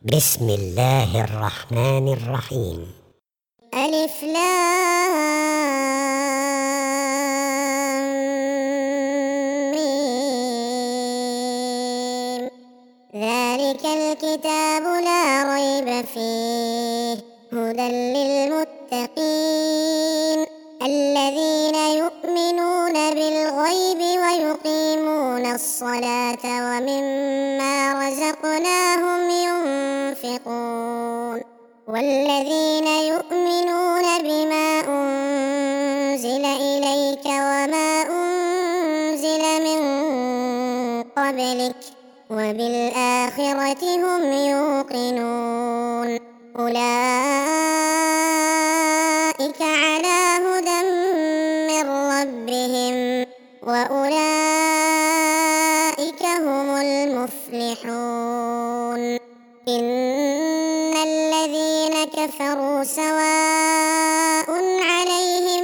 بسم الله الرحمن الرحيم. ألف لام ميم. ذلك الكتاب لا ريب فيه هدى للمتقين الذين يؤمنون بالغيب ويقيمون الصلاة ومما رزقناهم ينفقون والذين يؤمنون بما أنزل إليك وما أنزل من قبلك وبالآخرة هم يوقنون أولئك على هدى من ربهم وأولئك هم المفلحون إن الذين كفروا سواء عليهم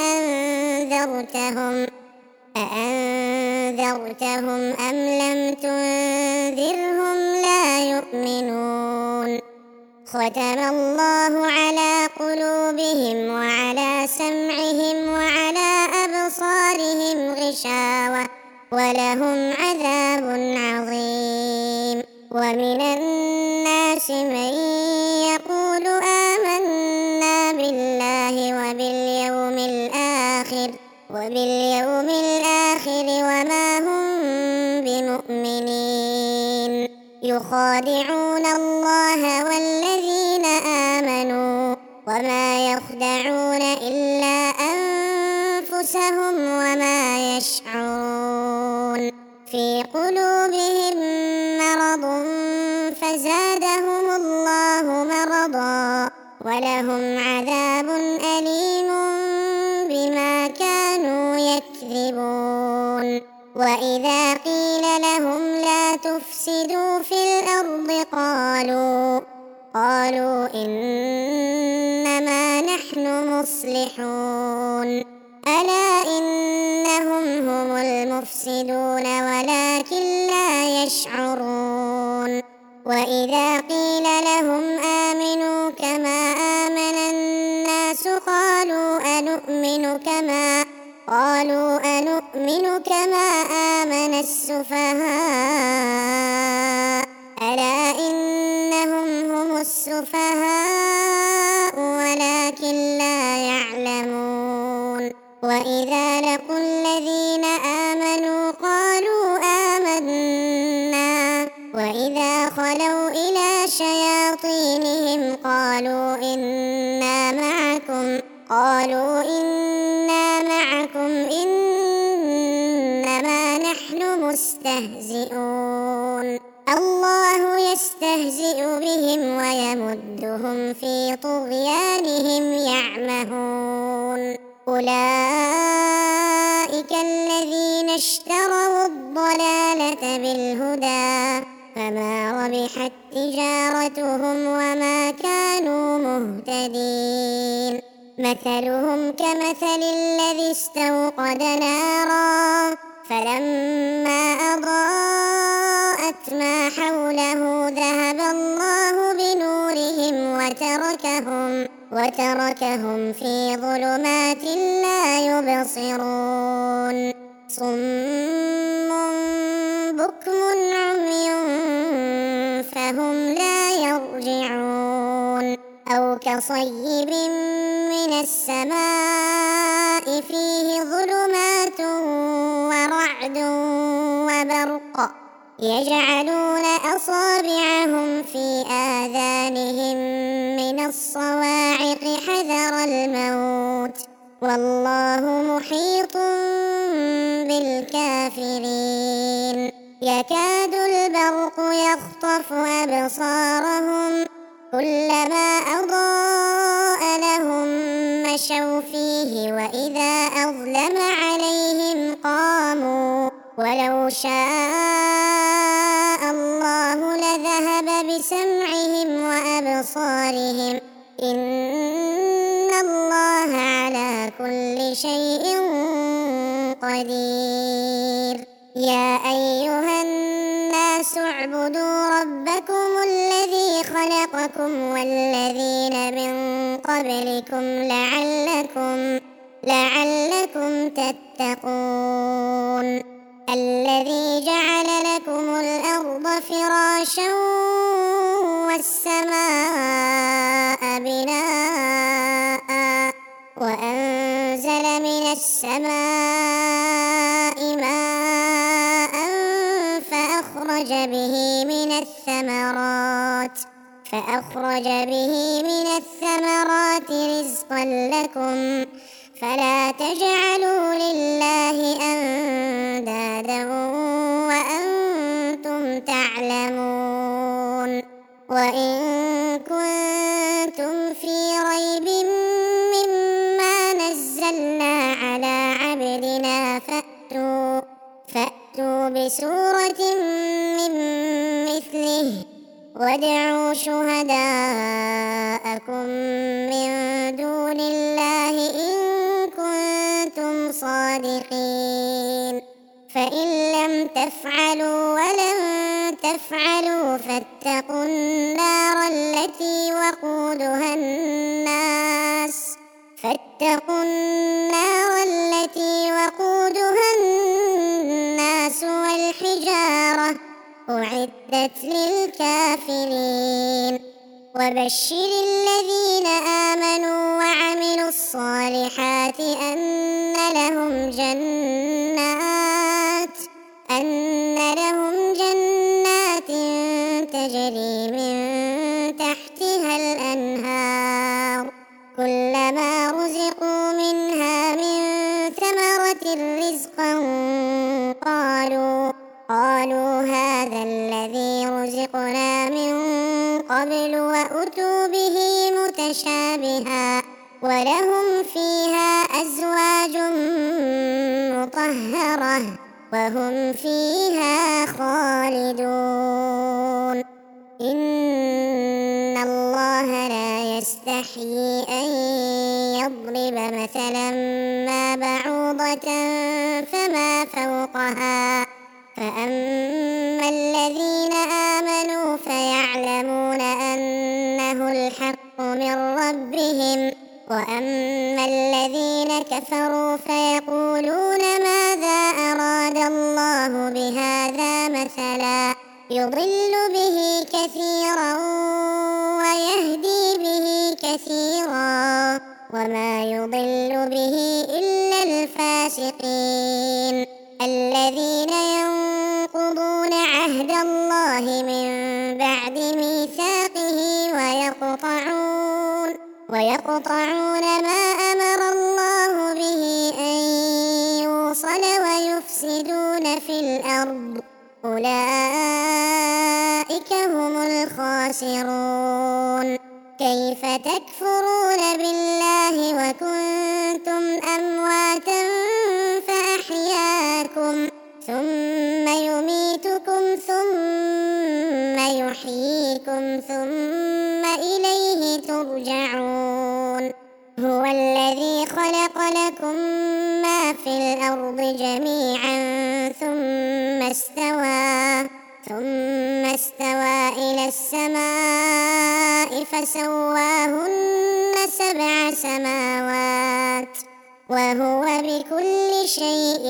أأنذرتهم أم لم تنذرهم لا يؤمنون ختم الله على قلوبهم وعلى سمعهم وعلى أبصارهم غشاوة ولهم عذاب عظيم ومن الناس من يقول آمنا بالله وباليوم الآخر وما هم بمؤمنين يخادعون الله والذين آمنوا وما يخدعون إلا أنفسهم وما يشعرون في قلوبهم مرض فزادهم الله مرضا ولهم عذاب أليم بما كانوا يكذبون وإذا قيل لهم لا تفسدوا في الأرض قالوا إنما نحن مصلحون ألا إنهم هم المفسدون ولكن لا يشعرون وإذا قيل لهم آمنوا كما آمن الناس قالوا أنؤمن كما آمن السفهاء ألا إنهم هم السفهاء ولكن لا يعلمون وإذا لقوا الذين آمنوا قالوا آمنا وإذا خلوا إلى شياطينهم قالوا إنا معكم إنما نحن مستهزئون الله يستهزئ بهم ويمدهم في طغيانهم يعمهون أولئك الذين اشتروا الضلالة بالهدى فما ربحت تجارتهم وما كانوا مهتدين مثلهم كمثل الذي استوقد نارا فلما أضاءت ما حوله ذهب الله بنورهم وتركهم في ظلمات لا يبصرون صم بكم عمي فهم لا يرجعون أو كصيب من السماء فيه ظلمات ورعد وبرق يجعلون أصابعهم في آذانهم من الصواعق حذر الموت والله محيط بالكافرين يكاد البرق يخطف أبصارهم كلما أضاء لهم مشوا فيه وإذا أظلم عليهم قاموا ولو شاء الله لذهب بسمعهم وأبصارهم إن الله على كل شيء قدير يا أيها الناس اعبدوا ربكم الذي خلقكم والذين من قبلكم لعلكم تتقون الذي جعل لكم الأرض فراشا والسماء بناء وأنزل من السماء ماء فأخرج به من الثمرات رزقا لكم فلا تجعلوا لله أندادا وأنتم تعلمون وإن كنتم في ريب مما نزلنا على عبدنا فأتوا بسورة من مثله وادعوا شهداءكم من دون الله إن كنتم صادقين فإن لم تفعلوا ولن تفعلوا فاتقوا النار التي وقودها الناس والحجارة أعدت للكافرين وبشر الذين آمنوا وعملوا الصالحات أن لهم جنات تجري من تحتها الأنهار كلما رزقوا منها من ثمرة رزقا قالوا هذا الذي رزقنا من قبل وأتوا به متشابها ولهم فيها أزواج مطهرة وهم فيها خالدون إن الله لا يستحيي أن يضرب مثلا ما بعوضة فما فوقها فأما الذين آمنوا فيعلمون أنه الحق من ربهم وأما الذين كفروا فيقولون ماذا أراد الله بهذا مثلا يضل به كثيرا ويهدي به كثيرا وما يضل به إلا الفاسقين الذين ينقضون عهد الله من بعد ميثاقه ويقطعون ما أمر الله به أن يوصل ويفسدون في الأرض أولئك هم الخاسرون كيف تكفرون بالله وكنتم أمواتا فأحياكم ثم يميتكم ثم يحييكم ثم إليه ترجعون هو الذي خلق لكم ما في الأرض جميعا ثم استوى إلى السماء فسواهن 7 سماوات وهو بكل شيء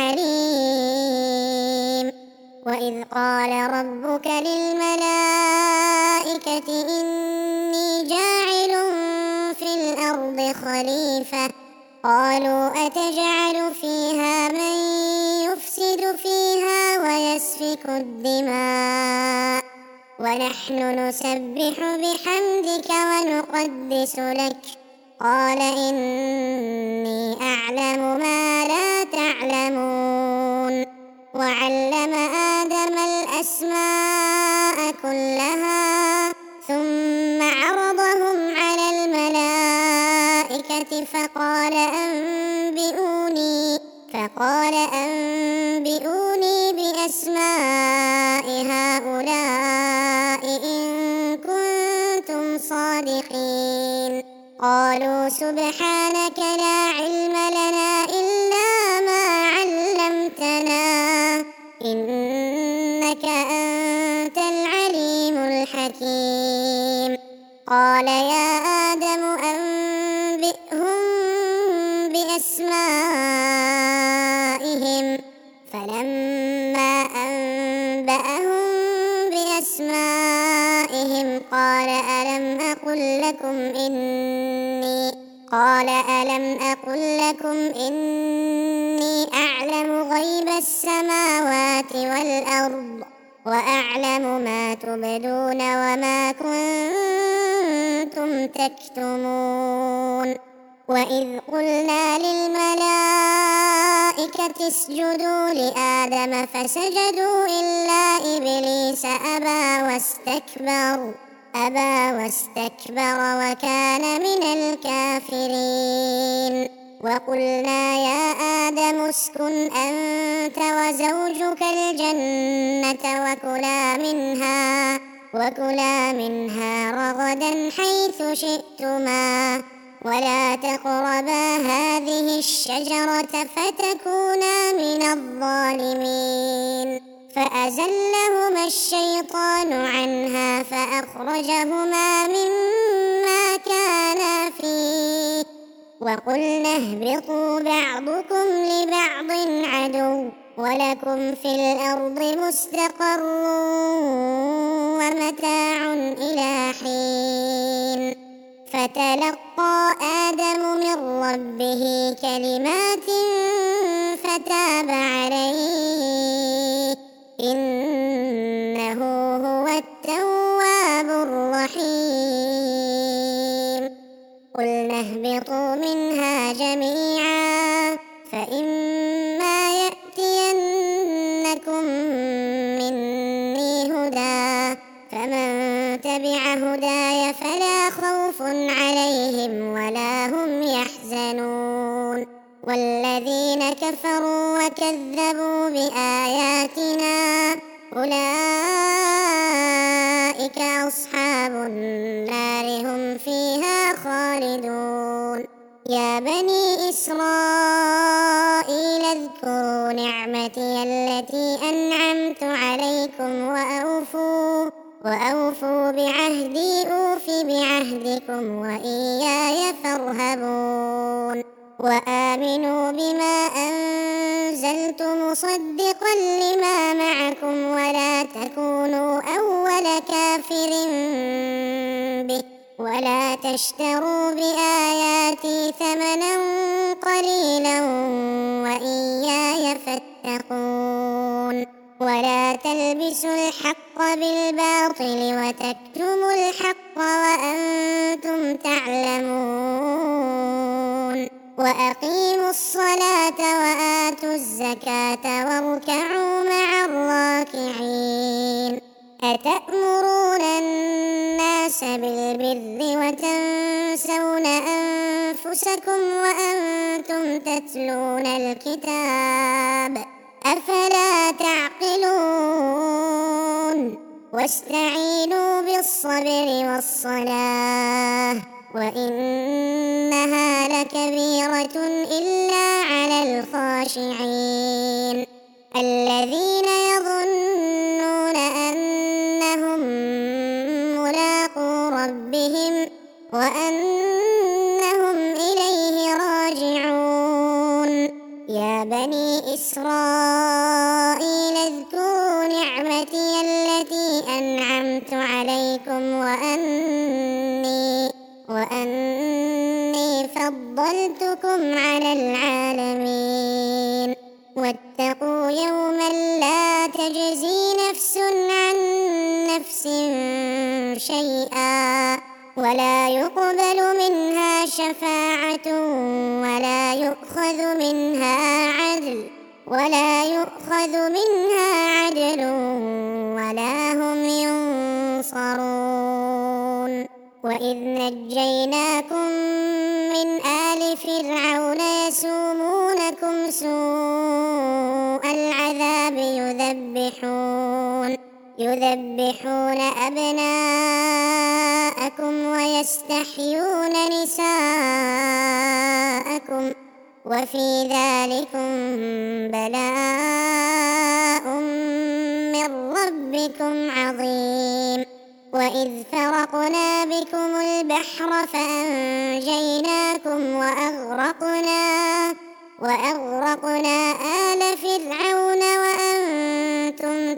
عليم وإذ قال ربك للملائكة إني جاعل في الأرض خليفة قالوا أتجعل فيها من يفسد فيها ويسفك الدماء ونحن نسبح بحمدك ونقدس لك قال إني أعلم ما لا تعلمون وعلم آدم الأسماء كلها ثم عرضهم على الملائكة فقال أنبئوني بأسماء هؤلاء إن كنتم صادقين قالوا سبحانك لا علم لنا إلا ما علمتنا إنك أنت العليم الحكيم قال يا آدم أنبئهم بأسمائهم فلما أنبأهم بأسمائهم قال ألم أقل لكم إني أعلم غيب السماوات والأرض وأعلم ما تبدون وما كنتم تكتمون وإذ قلنا للملائكة اسجدوا لآدم فسجدوا إلا إبليس أبى واستكبر وكان من الكافرين وقلنا يا آدم اسكن أنت وزوجك الجنة وكلا منها رغدا حيث شئتما ولا تقربا هذه الشجرة فتكونا من الظالمين فأزلهما الشيطان عنها فأخرجهما مما كانا فيه وقلنا اهبطوا بعضكم لبعض عدو ولكم في الأرض مستقر ومتاع إلى حين فتلقى آدم من ربه كلمات فتاب عليه إنه هو التواب الرحيم قلنا اهبطوا منها جميعا فإما يأتينكم مني هدى فمن تبع هداي فلا خوف عليهم ولا هم يحزنون والذين كفروا وكذبوا بآياتنا أولئك أصحاب النار هم فيها خالدون يا بني إسرائيل اذكروا نعمتي التي أنعمت عليكم وأوفوا بعهدي أوف بعهدكم وإياي فارهبون وآمنوا بما أنزلت مصدقا لما معكم ولا تكونوا أول كافر به ولا تشتروا بآياتي ثمنا قليلا وإياي فاتقون ولا تلبسوا الحق بالباطل وتكتموا الحق وأنتم تعلمون وأقيموا الصلاة وآتوا الزكاة واركعوا مع الراكعين أتأمرون الناس بالبر وتنسون أنفسكم وأنتم تتلون الكتاب أفلا تعقلون واستعينوا بالصبر والصلاة وإنها لكبيرة إلا على الخاشعين الذين يظنون أنهم ملاقو ربهم وأنهم إليه راجعون يا بني إسرائيل اذكروا نعمتي التي أنعمت عليكم وأني فضلتكم على العالمين واتقوا يوما لا تجزي نفس عن نفس شيئا ولا يقبل منها شفاعة ولا يؤخذ منها عدل ولا هم ينصرون وإذ نجيناكم من آل فرعون يسومونكم سوء العذاب يذبحون أبناءكم ويستحيون نساءكم وفي ذلكم بلاء من ربكم عظيم وإذ فرقنا بكم البحر فأنجيناكم وأغرقنا آل فرعون وأنتم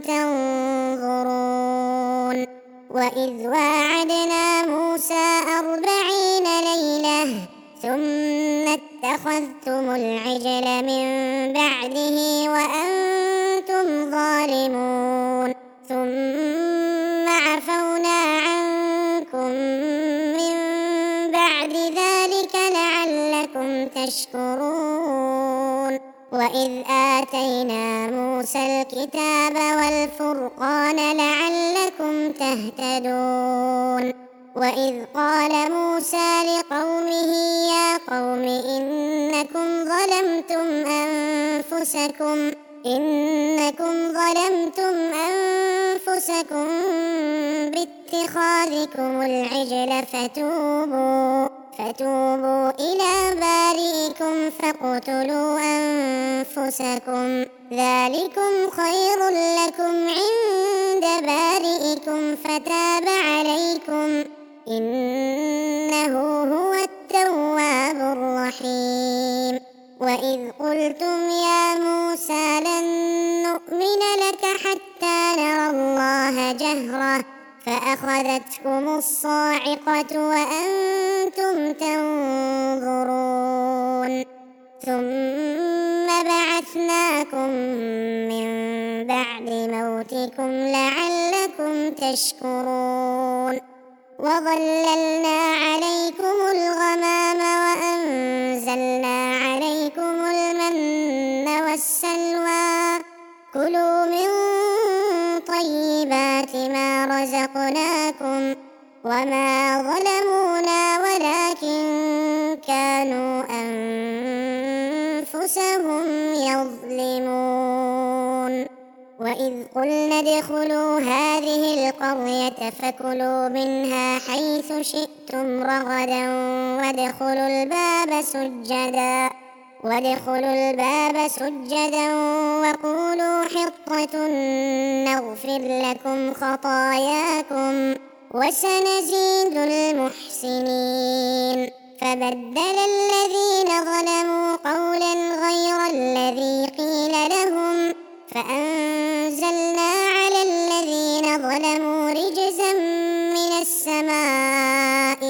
تنظرون وإذ واعدنا موسى 40 ليلة ثم اتخذتم العجل من بعده وأنتم ظالمون ثم عفونا عنكم من بعد ذلك لعلكم تشكرون وإذ آتينا موسى الكتاب والفرقان لعلكم تهتدون وإذ قال موسى لقومه يا قوم إنكم ظلمتم أنفسكم باتخاذكم العجل فتوبوا إلى بارئكم فاقتلوا أنفسكم ذلكم خير لكم عند بارئكم فتاب عليكم إنه هو التواب الرحيم وإذ قلتم يا موسى لن نؤمن لك حتى نرى الله جهرة فأخذتكم الصاعقة وأنتم تنظرون ثم بعثناكم من بعد موتكم لعلكم تشكرون وظللنا عليكم الغمام وأنزلنا عليكم المن والسلوى كلوا من طيبات ما رزقناكم وما ظلمونا ولكن كانوا أنفسهم يظلمون وإذ قلنا ادخلوا هذه القرية فكلوا منها حيث شئتم رغدا وادخلوا الباب سجدا وقولوا حطة نغفر لكم خطاياكم وسنزيد المحسنين فبدل الذين ظلموا قولا غير الذي قيل لهم فأنزلنا على الذين ظلموا رجزا من السماء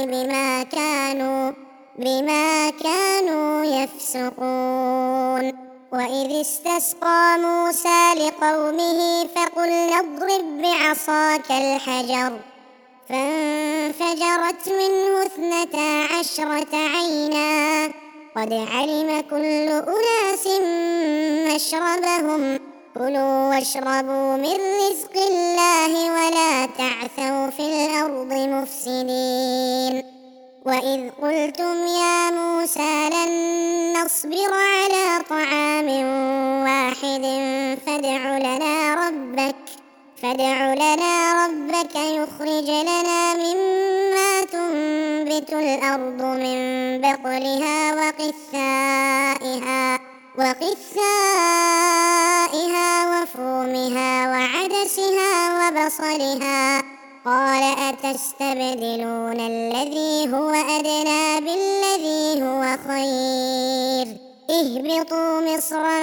بما كانوا يفسقون وإذ استسقى موسى لقومه فقلنا اضرب بعصاك الحجر فانفجرت منه 12 عينا قد علم كل أناس مشربهم كلوا واشربوا من رزق الله ولا تعثوا في الأرض مفسدين وإذ قلتم يا موسى لن نصبر على طعام واحد فادع لنا ربك يخرج لنا مما تنبت الأرض من بقلها وقثائها وفومها وعدسها وبصلها قال أتستبدلون الذي هو أدنى بالذي هو خير اهبطوا مصرا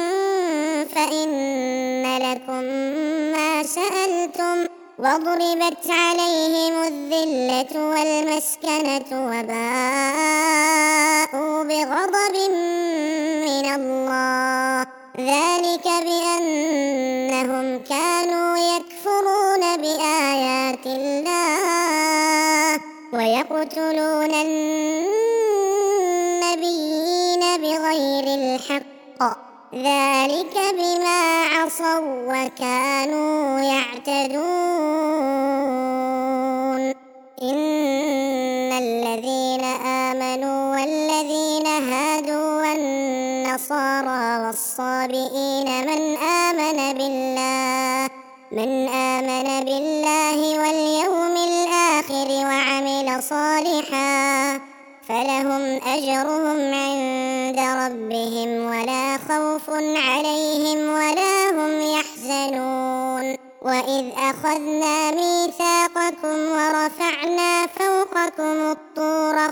فإن لكم ما سألتم وضربت عليهم الذلة والمسكنة وباءوا بغضب من الله ذلك بأنهم كانوا يكفرون بآيات الله ويقتلون النبيين بغير الحق ذلك بما عصوا وكانوا يعتدون إن الذين آمنوا والذين هادوا والنصارى والصابئين من آمن بالله واليوم الآخر وعمل صالحا فلهم أجرهم عند ربهم ولا خوف عليهم ولا هم يحزنون وإذ أخذنا ميثاقكم ورفعنا فوقكم الطور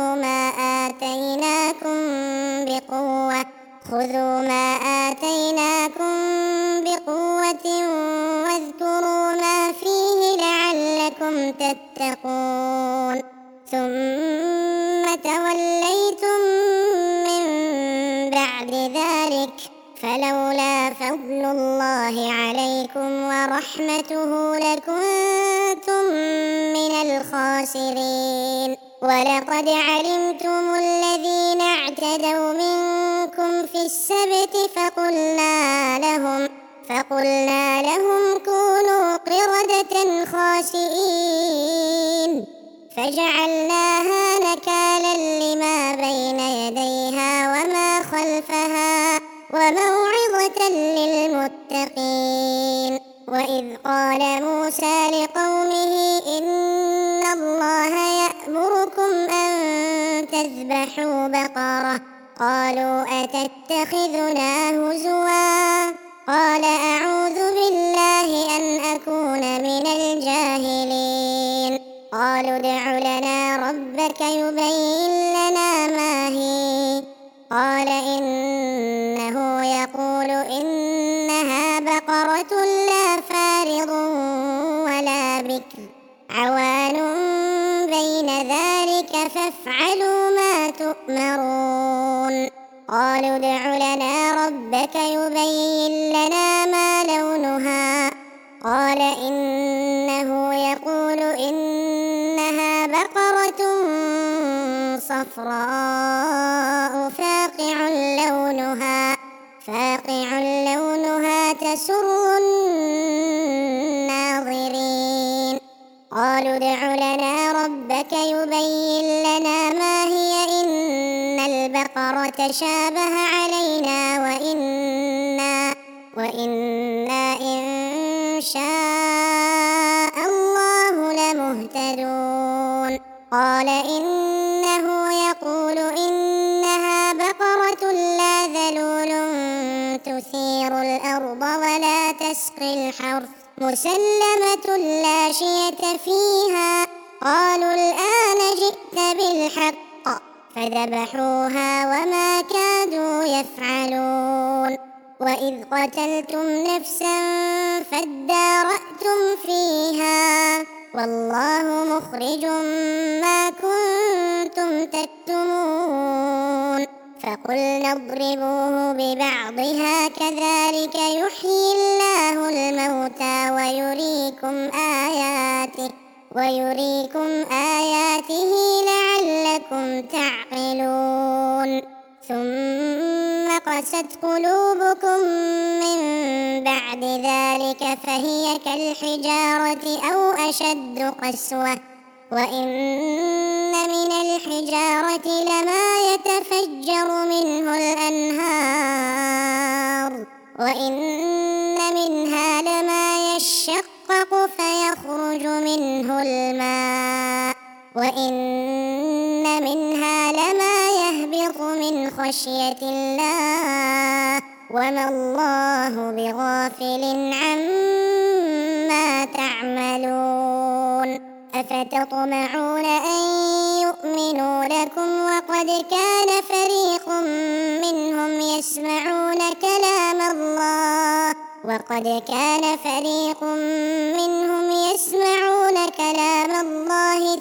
خذوا ما آتيناكم بقوة واذكروا ما فيه لعلكم تتقون ثم توليتم من بعد ذلك فلولا فضل الله عليكم ورحمته لكنتم من الخاسرين ولقد علمتم الذين اعتدوا منكم في السبت فقلنا لهم كونوا قردة خاسئين فجعلناها نكالا لما بين يديها وما خلفها وموعظة للمتقين وإذ قال موسى لقومه إن الله يأمركم أن تذبحوا بقرة قالوا أتتخذنا هزوا قال أعوذ بالله أن أكون من الجاهلين قالوا ادع لنا ربك يبين لنا ما هي قال إنه يقول إنها بقرة لا فارض ولا بكر عوان بين ذلك فافعلوا ما تؤمرون قالوا ادع لنا ربك يبين لنا ما لونها قال إنه يقول إنها بقرة صفراء فاقع لونها تسر الناظرين قالوا ادع لنا ربك يبين لنا ما هي إن البقرة شابه علينا وإنا إن شاء الله لمهتدون قال إنه يقول إنها بقرة لا ذلول تثير الأرض ولا تسقي الحرث مسلمة لا شية فيها قالوا الآن جئت بالحق فذبحوها وما كادوا يفعلون وإذ قتلتم نفسا فادارأتم فيها والله مخرج ما كنتم تكتمون فقلنا اضربوه ببعضها كذلك يحيي الله الموتى ويريكم آياته لعلكم تعقلون ثم قست قلوبكم من بعد ذلك فهي كالحجارة أو أشد قسوة وإن من الحجارة لما يتفجر منه الأنهار وإن منها لما يشقق فيخرج منه الماء وإن منها لما يهبط من خشية الله وما الله بغافل عما تعملون أفتطمعون أن يؤمنوا لكم وقد كان فريق منهم يسمعون كلام الله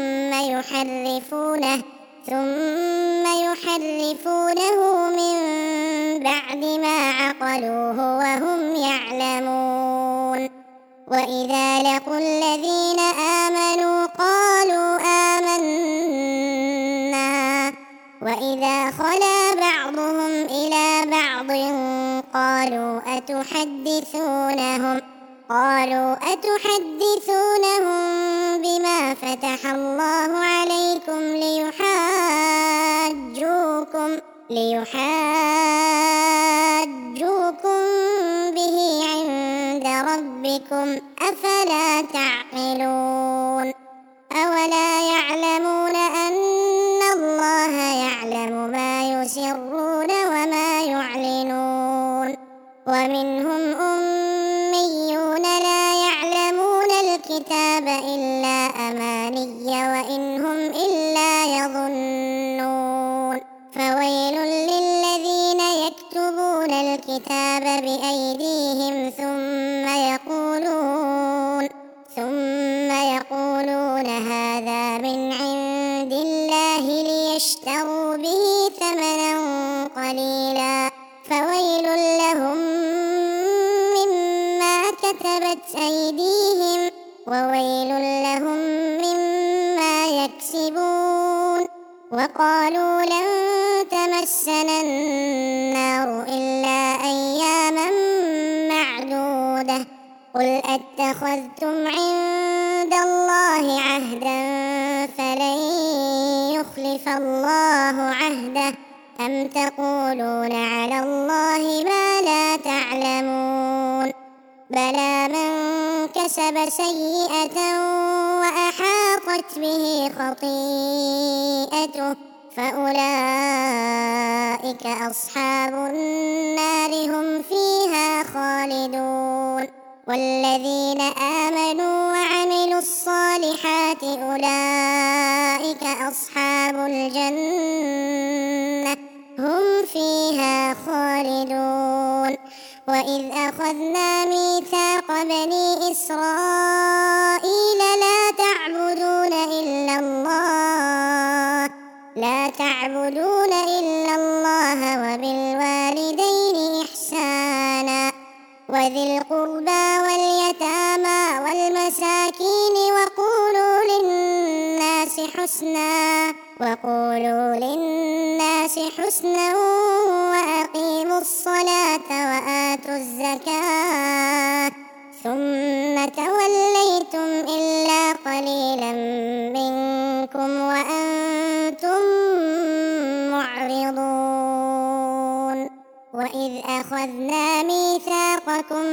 ثم يحرفونه من بعد ما عقلوه وهم يعلمون وإذا لقوا الذين آمنوا قالوا آمنا وإذا خلا بعضهم إلى بعض قالوا أتحدثونهم بما فتح الله عليكم ليحاجوكم به عند ربكم أفلا تعقلون أولا يعلمون أن الله يعلم ما يسرون وما يعلنون ومنهم أميون لا إن هم إلا يظنون فويل للذين يكتبون الكتاب بأيديهم ثم يقولون هذا من عند الله ليشتروا به ثمنا قليلا فويل لهم مما كتبت أيديهم وويل لهم مما يكسبون وقالوا لن تمسنا النار إلا أياما معدودة قل أتخذتم عند الله عهدا فلن يخلف الله عهده أم تقولون على الله ما لا تعلمون بلى من كسب سيئة وأحاطت به خطيئته فأولئك أصحاب النار هم فيها خالدون والذين آمنوا وعملوا الصالحات أولئك أصحاب الجنة هم فيها خالدون وإذ أخذنا ميثاق بني إسرائيل لا تعبدون إلا الله وبالوالدين إحسانا وذي القربى واليتامى والمساكين وقولوا للناس حسنا وأقيموا الصلاة وآتوا الزكاة ثم توليتم إلا قليلا منكم وأنتم معرضون وإذ أخذنا ميثاقكم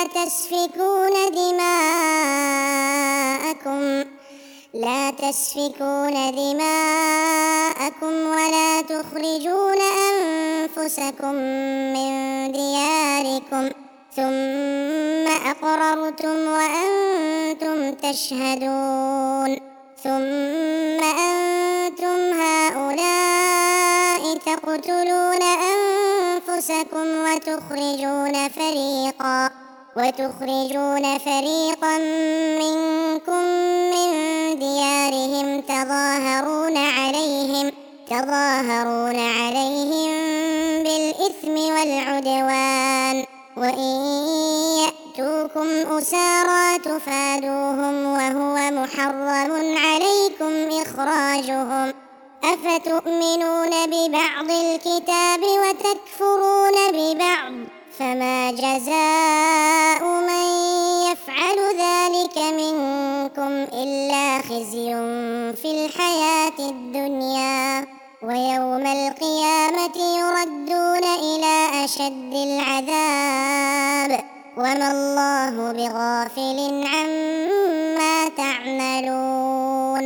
لا تسفكون دماءكم ولا تخرجون أنفسكم من دياركم ثم أقررتم وأنتم تشهدون ثم أنتم هؤلاء تقتلون أنفسكم وتخرجون فريقا منكم من ديارهم تظاهرون عليهم بالإثم والعدوان وإن يأتوكم أسارى تفادوهم وهو محرم عليكم إخراجهم أفتؤمنون ببعض الكتاب وتكفرون ببعض فما جزاء من يفعل ذلك منكم إلا خزي في الحياة الدنيا ويوم القيامة يردون إلى أشد العذاب وما الله بغافل عما تعملون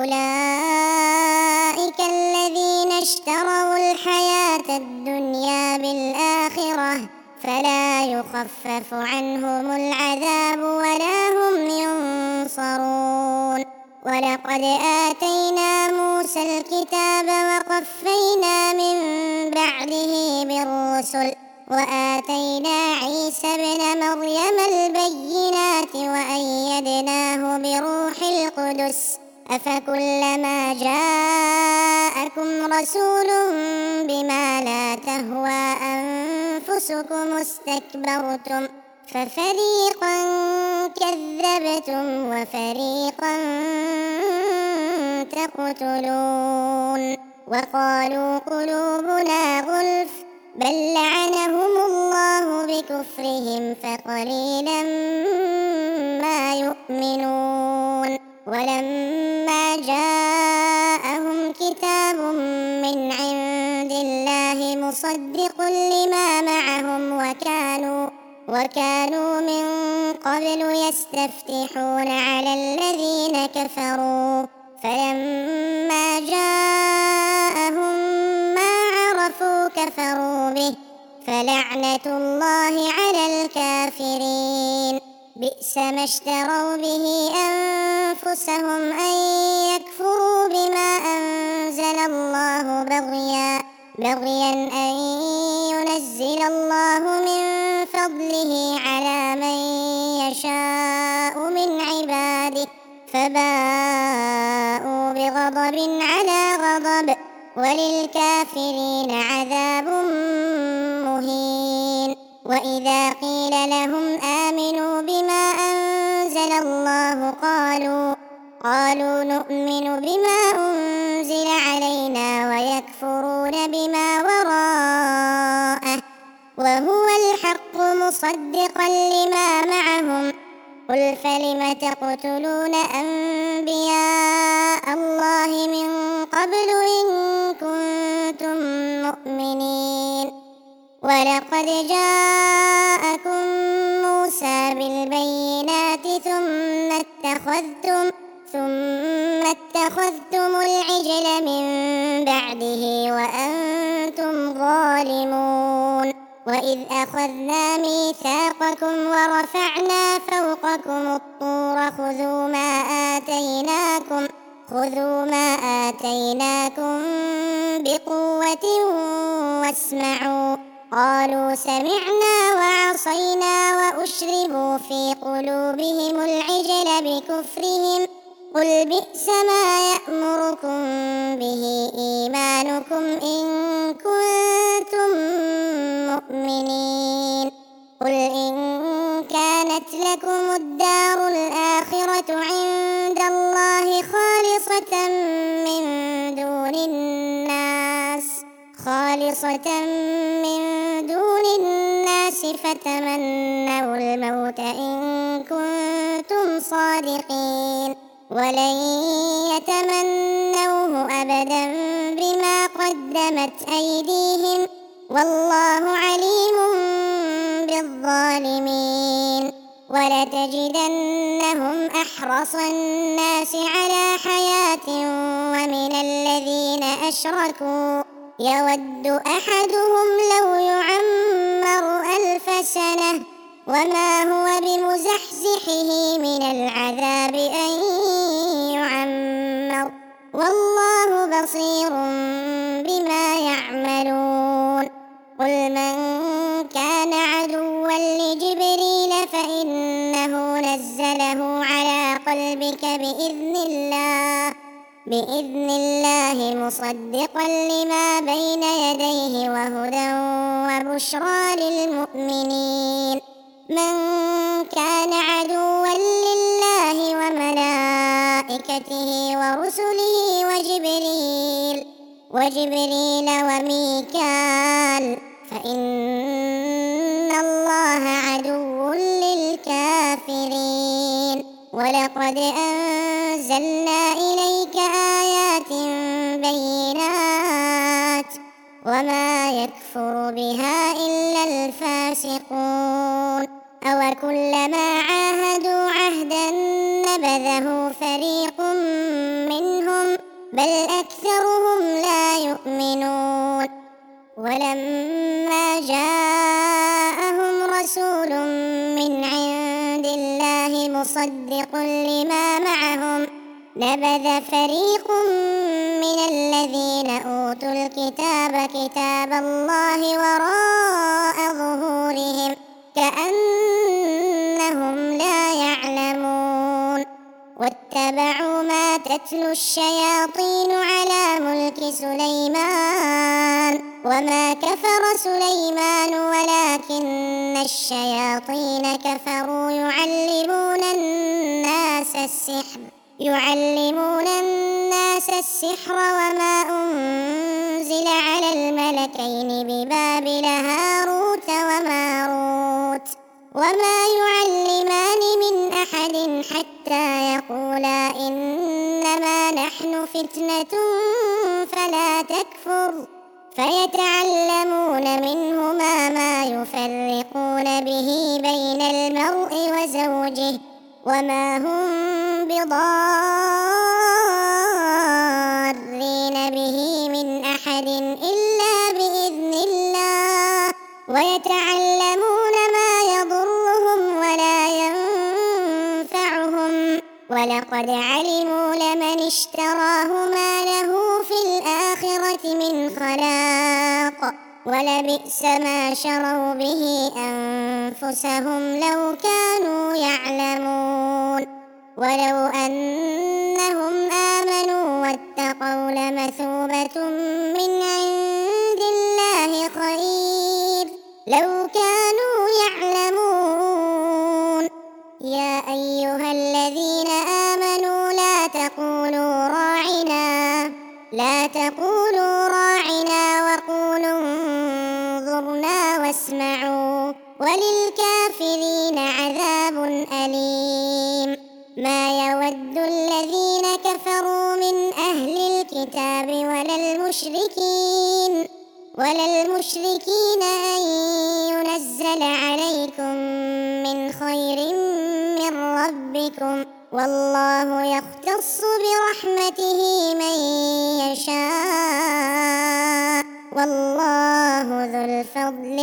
أولئك الذين اشتروا الحياة الدنيا بالآخرة فلا يخفف عنهم العذاب ولا هم ينصرون ولقد آتينا موسى الكتاب وقفينا من بعده بالرسل وآتينا عيسى ابن مريم البينات وأيدناه بروح القدس أفكلما جاءكم رسول بما لا تهوى أنفسكم استكبرتم ففريقا كذبتم وفريقا تقتلون وقالوا قلوبنا غلف بل لعنهم الله بكفرهم فقليلا ما يؤمنون ولما جاءهم كتاب من عند الله مصدق لما معهم وكانوا من قبل يستفتحون على الذين كفروا فلما جاءهم ما عرفوا كفروا به فلعنة الله على الكافرين بئس ما اشتروا به أنفسهم أن يكفروا بغيا أن ينزل الله من فضله على من يشاء من عباده فباءوا بغضب على غضب وللكافرين عذاب مهين. وإذا قيل لهم آمنوا بما أنزل الله قالوا نؤمن بما أنزل علينا ويكفرون بما وراءه وهو الحق مصدقا لما معهم. قل فلم تقتلون أنبياء الله من قبل إن كنتم مؤمنين. ولقد جاءكم موسى بالبينات ثم اتخذتم العجل من بعده وأنتم ظالمون. وإذ أخذنا ميثاقكم ورفعنا فوقكم الطور خذوا ما آتيناكم بقوة واسمعوا. قالوا سمعنا وعصينا وأشربوا في قلوبهم العجل بكفرهم. قل بئس ما يأمركم به إيمانكم إن كنتم مؤمنين. قل إن كانت لكم الدار الآخرة عند الله خالصة من دون الناس فتمنوا الموت إن كنتم صادقين ولن يتمنوه أبدا بما قدمت أيديهم والله عليم بالظالمين. ولتجدنهم أحرص الناس على حياة ومن الذين أشركوا يود أحدهم لو يعمر 1000 سنة وما هو بمزحزحه من العذاب أن يعمر والله بصير بما يعملون. قل من كان عدوا لجبريل فإنه نزله على قلبك بإذن الله مصدقا لما بين يديه وهدى وبشرى للمؤمنين. من كان عدوا لله وملائكته ورسله وجبريل وميكال فإن الله عدو للكافرين. ولقد أنزلنا إليك آيات بينات وما يكفر بها إلا الفاسقون. أوكلما عاهدوا عهدا نبذه فريق منهم بل أكثرهم لا يؤمنون. ولما جاءهم رسول من عند الله مصدق لما معهم نبذ فريق من الذين أوتوا الكتاب كتاب الله وراء ظهورهم كأنهم لا يعلمون. واتبعوا ما تتلو الشياطين على ملك سليمان وما كفر سليمان ولكن الشياطين كفروا يعلمون الناس السحر وما أنزل على الملكين ببابل هاروت وماروت وما يعلمان من أحد حتى يقولا إنما نحن فتنة فلا تكفر فيتعلمون منهما ما يفرقون به بين المرء وزوجه وما هم بضارين به من أحد إلا بإذن الله ويتعلمون ما يضرهم ولا ولقد علموا لمن اشتراه ما له في الآخرة من خلاق ولبئس ما شروا به أنفسهم لو كانوا يعلمون ولو أنهم آمنوا واتقوا لمثوبة من عند الله خير لو كانوا يعلمون يا أيها الذين آمنوا لا تقولوا راعنا وقولوا انظرنا واسمعوا وللكافرين عذاب أليم ما يود الذين كفروا من أهل الكتاب ولا المشركين أن ينزل عليكم من خير من ربكم والله يختص برحمته من يشاء والله ذو الفضل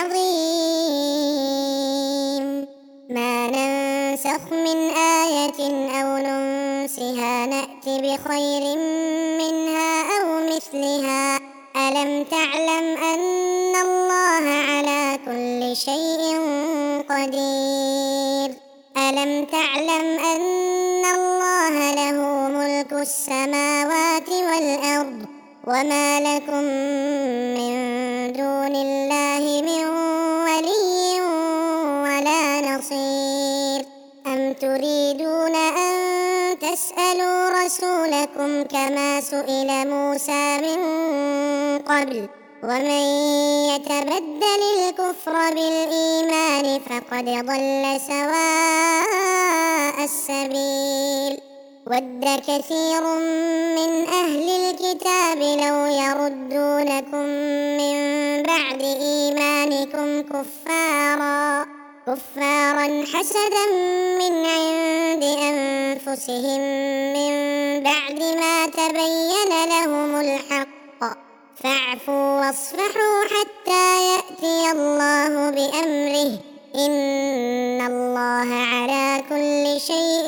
العظيم ما ننسخ من آية أو ننسها نأت بخير منها أو مثلها ألم تعلم أن الله على كل شيء قدير ألم تعلم أن الله له ملك السماوات والأرض وما لكم من دون الله من ولي ولا نصير أم تريدون أن تسألوا رسولكم كما سئل موسى من قبل ومن يتبدل الكفر بالإيمان فقد ضل سواء السبيل ود كثير من أهل الكتاب لو يردونكم من بعد إيمانكم كفارا حسدا من عند أنفسهم من بعد ما تبين لهم الحق فاعفوا واصفحوا حتى يأتي الله بأمره إن الله على كل شيء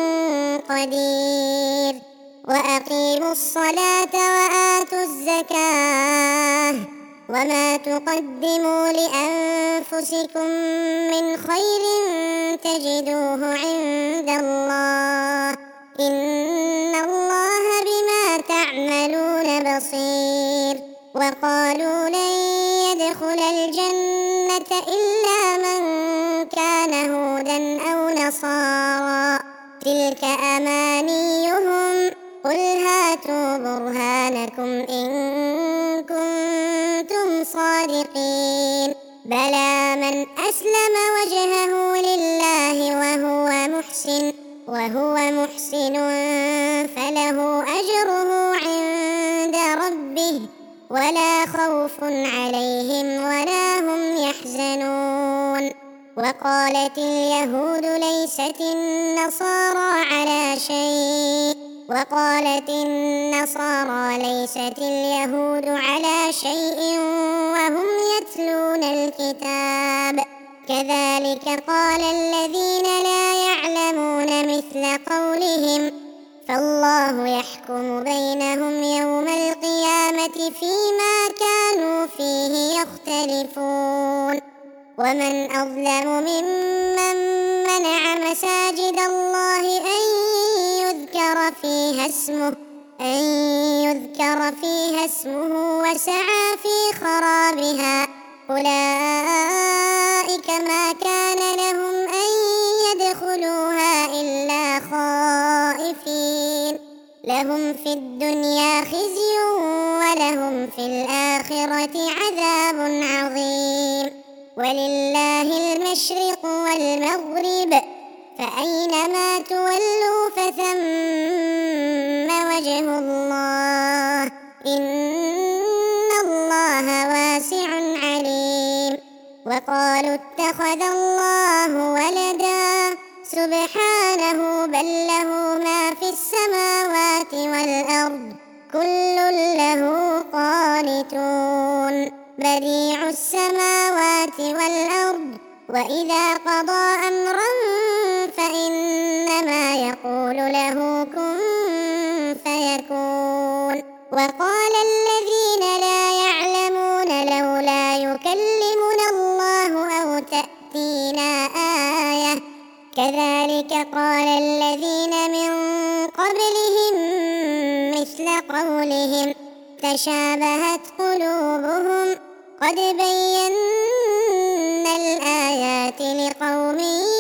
قدير وأقيموا الصلاة وآتوا الزكاة وما تقدموا لأنفسكم من خير تجدوه عند الله إن الله بما تعملون بصير وقالوا لن يدخل الجنة إلا من كان هودا أو نصارى تلك أمانيهم قل هاتوا برهانكم إن كنتم صادقين بلى من أسلم وجهه لله وهو محسن فله أجره عند ربه ولا خوف عليهم ولا هم يحزنون وقالت اليهود ليست النصارى على شيء وقالت النصارى ليست اليهود على شيء وهم يتلون الكتاب كذلك قال الذين لا يعلمون مثل قولهم فالله يحكم بينهم يوم القيامة فيما كانوا فيه يختلفون ومن أظلم ممن منع مساجد الله أن يذكر فيها اسمه وسعى في خرابها أولئك ما كان لهم أن يدخلوها إلا خائفين لهم في الدنيا خزي ولهم في الآخرة عذاب عظيم ولله المشرق والمغرب فأينما تولوا فثم وجه الله إن الله واسع عليم وقالوا اتخذ الله ولدا سبحانه بل له ما في السماوات والأرض كل له قانتون بديع السماوات والأرض وإذا قضى أمرا فإنما يقول له كن فيكون. وقال الذين لا يعلمون لولا يكلمنا الله أو تأتينا آية كذلك قال الذين من قبلهم مثل قولهم تشابهت قلوبهم قد بينا الآيات لقوم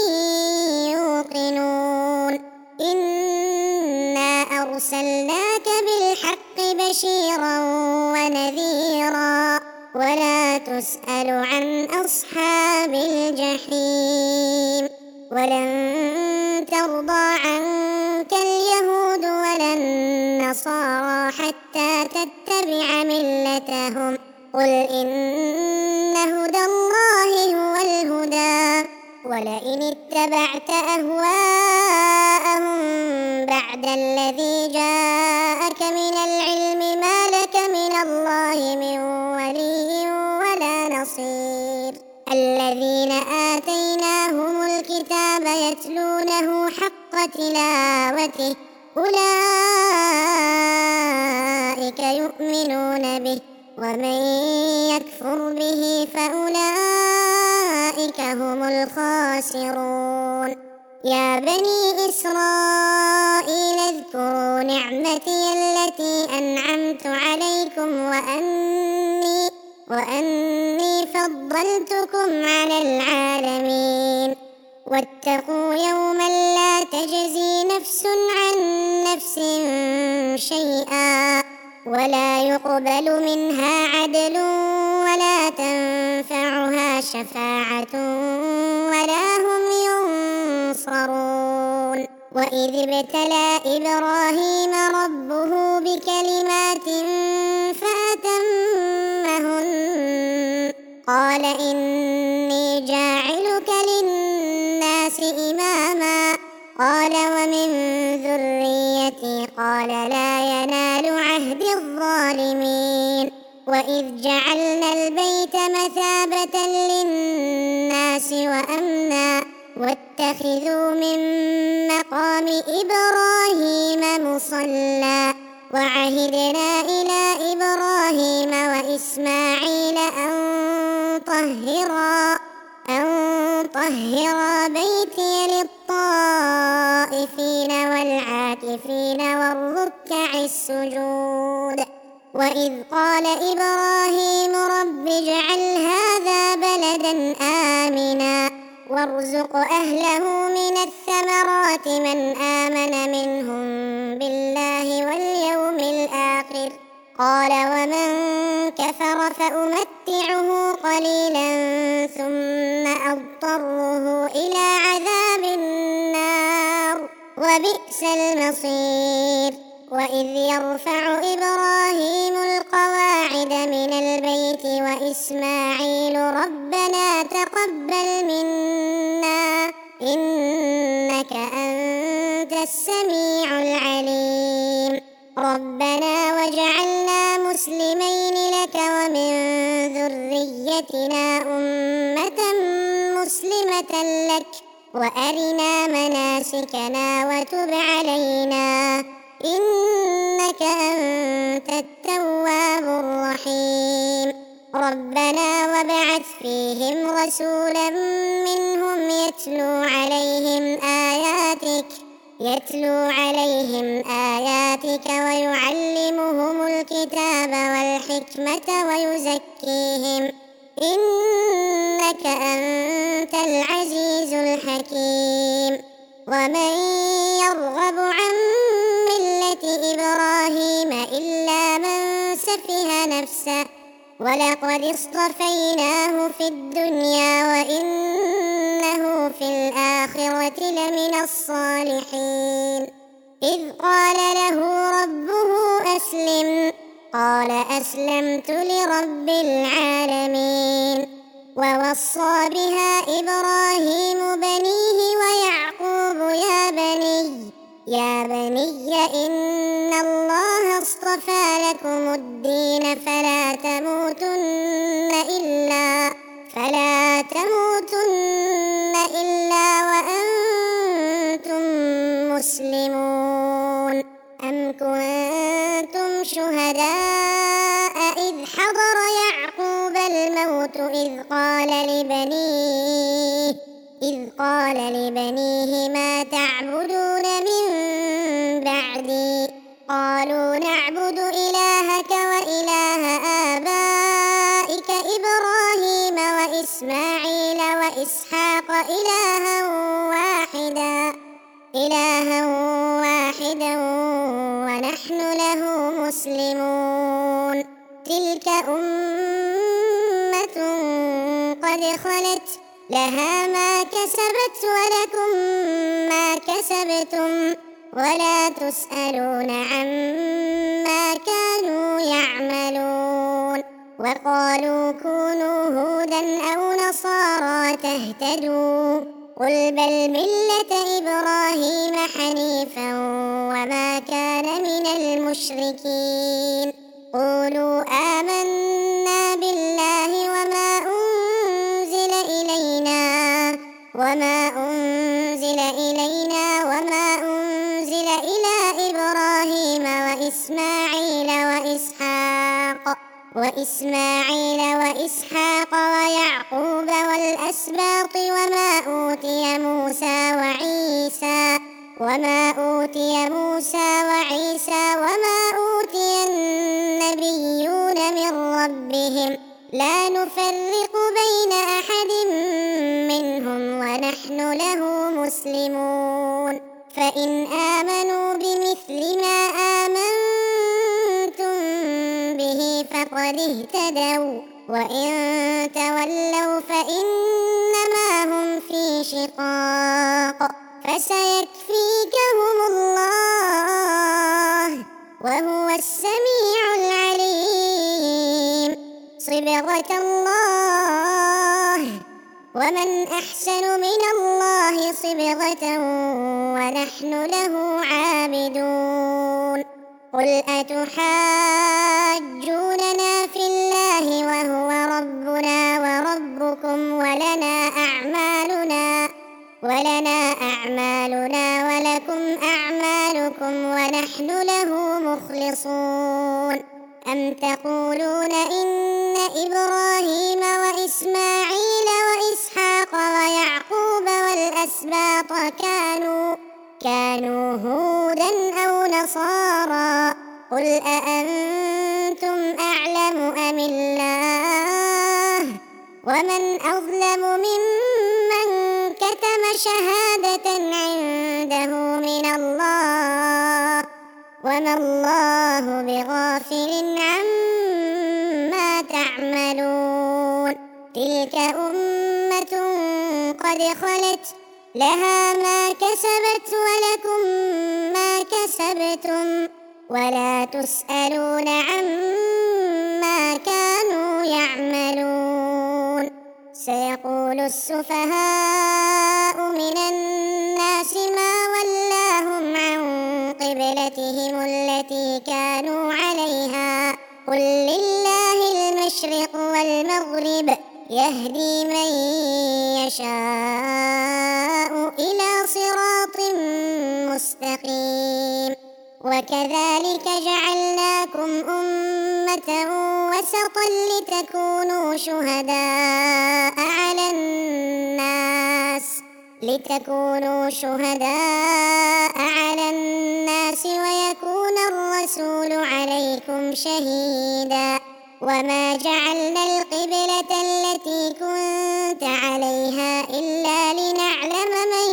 يوقنون. إنا أرسلناك بالحق بشيرا ونذيرا ولا تسأل عن أصحاب الجحيم. ولن ترضى عنك اليهود ولا النصارى حتى تتبع ملتهم قل إن هدى الله هو الهدى ولئن اتبعت أهواءهم بعد الذي جاءك من العلم ما لك من الله من ولي ولا نصير. الذين آتيناهم الكتاب يتلونه حق تلاوته أولئك يؤمنون به ومن يكفر به فأولئك هم الخاسرون. يا بني إسرائيل اذكروا نعمتي التي أنعمت عليكم وأني فضلتكم على العالمين. واتقوا يوما لا تجزي نفس عن نفس شيئا ولا يقبل منها عدل ولا تنفعها شفاعة ولا هم ينصرون. وإذ ابتلى إبراهيم ربه بكلمات فأتمهن قال إني جاعلك للناس إماما قال ومن ذريتي قال لا ينال عهد الظالمين. وإذ جعلنا البيت مثابة للناس وأمنا واتخذوا من مقام إبراهيم مصلى وعهدنا إلى إبراهيم وإسماعيل أن طهرا بيتي للطائفين والعاكفين والركع السجود. وإذ قال إبراهيم رب اجعل هذا بلدا آمنا وارزق أهله من الثمرات من آمن منهم بالله واليوم الآخر قال ومن كفر فأمتعه قليلا ثم أضطره إلى عذاب النار وبئس المصير. وإذ يرفع إبراهيم القواعد من البيت وإسماعيل ربنا تقبل منا إنك أنت السميع العليم. ربنا واجعلنا مسلمين لك ومن ذريتنا أمة مسلمة لك وأرنا مناسكنا وتب علينا إنك أنت التواب الرحيم. ربنا وابعث فيهم رسولا منهم يتلو عليهم آياتك ويعلمهم الكتاب والحكمة ويزكيهم إنك أنت العزيز الحكيم. ومن يرغب عن ملة إبراهيم إلا من سفه نفسه ولقد اصطفيناه في الدنيا وإنه في الآخرة لمن الصالحين. إذ قال له ربه أسلم قال أسلمت لرب العالمين. ووصى بها إبراهيم بنيه ويعقوب يا بني إن الله اصطفى لكم الدين فلا تموتن مسلمون أم كنتم شهداء إذ حضر يعقوب الموت إذ قال لبنيه ما تعبدون من بعدي قالوا نعبد إلهك وإله آبائك إبراهيم وإسماعيل وإسحاق إلها واحدا ونحن له مسلمون تلك أمة قد خلت لها ما كسبت ولكم ما كسبتم ولا تسألون عما كانوا يعملون وقالوا كونوا هودا أو نصارى تهتدوا قل بل ملة إبراهيم حنيفا وما كان من المشركين قولوا آمنا بالله وما أنزل إلينا وما أنزل إلى إبراهيم وإسماعيل وإسحاق ويعقوب والأسباط وما أوتي موسى وعيسى وما أوتي النبيون من ربهم لا نفرق بين أحد منهم ونحن له مسلمون فإن آمنوا بمثل ما آمنتم به فقد اهتدوا وإن تولوا فإنما هم في شقاق فسيكفيكهم الله وهو السميع العليم صبغة الله ومن أحسن من الله صبغة ونحن له عابدون قل أتحاجوننا في الله وهو ربنا وربكم ولنا أعمالنا ولكم أعمالكم ونحن له مخلصون أم تقولون إن إبراهيم وإسماعيل وإسحاق ويعقوب والأسباط كانوا هودا أو نصارى قل أأنتم أعلم أم الله ومن أظلم ممن كتم شهادة عنده من الله وما الله بغافل عما تعملون تلك أمة قد خلت لها ما كسبت ولكم ما كسبتم ولا تسألون عما كانوا يعملون سيقول السفهاء من الناس ما ولاهم عن قبلتهم التي كانوا عليها قل لله المشرق والمغرب يهدي من يشاء إلى صراط مستقيم وكذلك جعلناكم أمة وسطا لتكونوا شهداء على الناس ويكون الرسول عليكم شهيدا وما جعلنا القبلة التي كنت عليها إلا لنعلم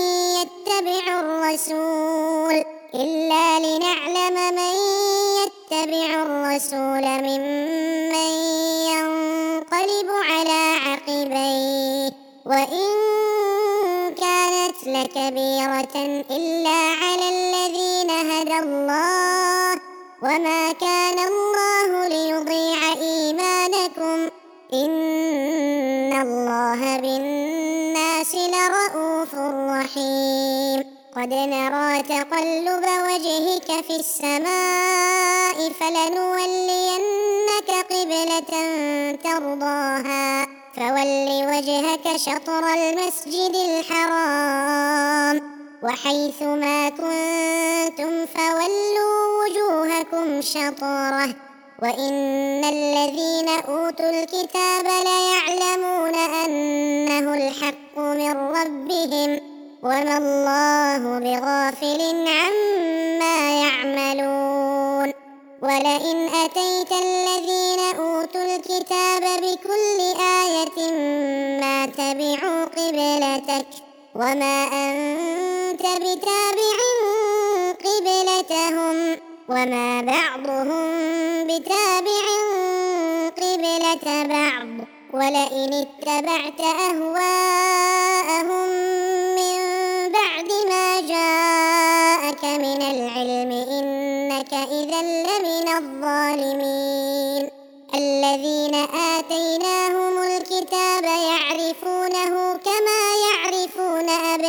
من يتبع الرسول ممن ينقلب على عقبيه وإن كانت لكبيرة إلا على الذين هدى الله وما كان الله ليضيع إيمانكم إن الله بالناس لرءوف رحيم قد نرى تقلب وجهك في السماء فلنولينك قبلة ترضاها فول وجهك شطر المسجد الحرام وحيث ما كنتم فولوا وجوهكم شطره وإن الذين أوتوا الكتاب ليعلمون أنه الحق من ربهم وما الله بغافل عما يعملون ولئن أتيت الذين أوتوا الكتاب بكل آية ما تبعوا قبلتك وما أنت بتابع قبلتهم وما بعضهم بتابع قبلة بعض ولئن اتبعت أهواءهم من بعد ما جاءك من العلم إنك إذا لمن الظالمين الذين آتيناهم الكتاب يعرفونه كما يعرفون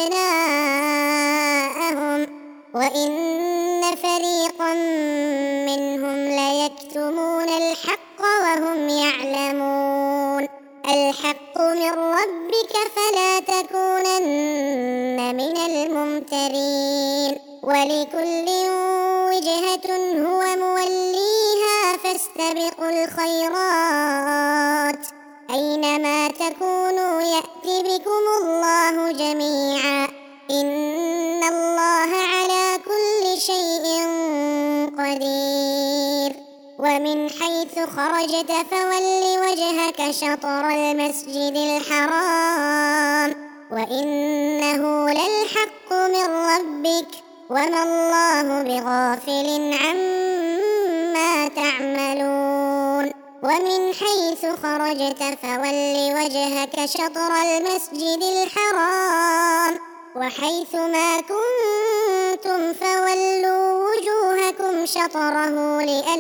أبناءهم وإن فريقا منهم ليكتمون الحق وهم يعلمون الحق من ربك فلا تكونن من الممترين ولكل وجهة هو موليها فاستبقوا الخيرات أينما تكونوا يأت بكم الله جميعا إن الله على كل شيء قدير ومن حيث خرجت فول وجهك شطر المسجد الحرام وإنه للحق من ربك وما الله بغافل عما تعملون ومن حيث خرجت فول وجهك شطر المسجد الحرام وحيث ما كنتم فولوا وجوهكم شطره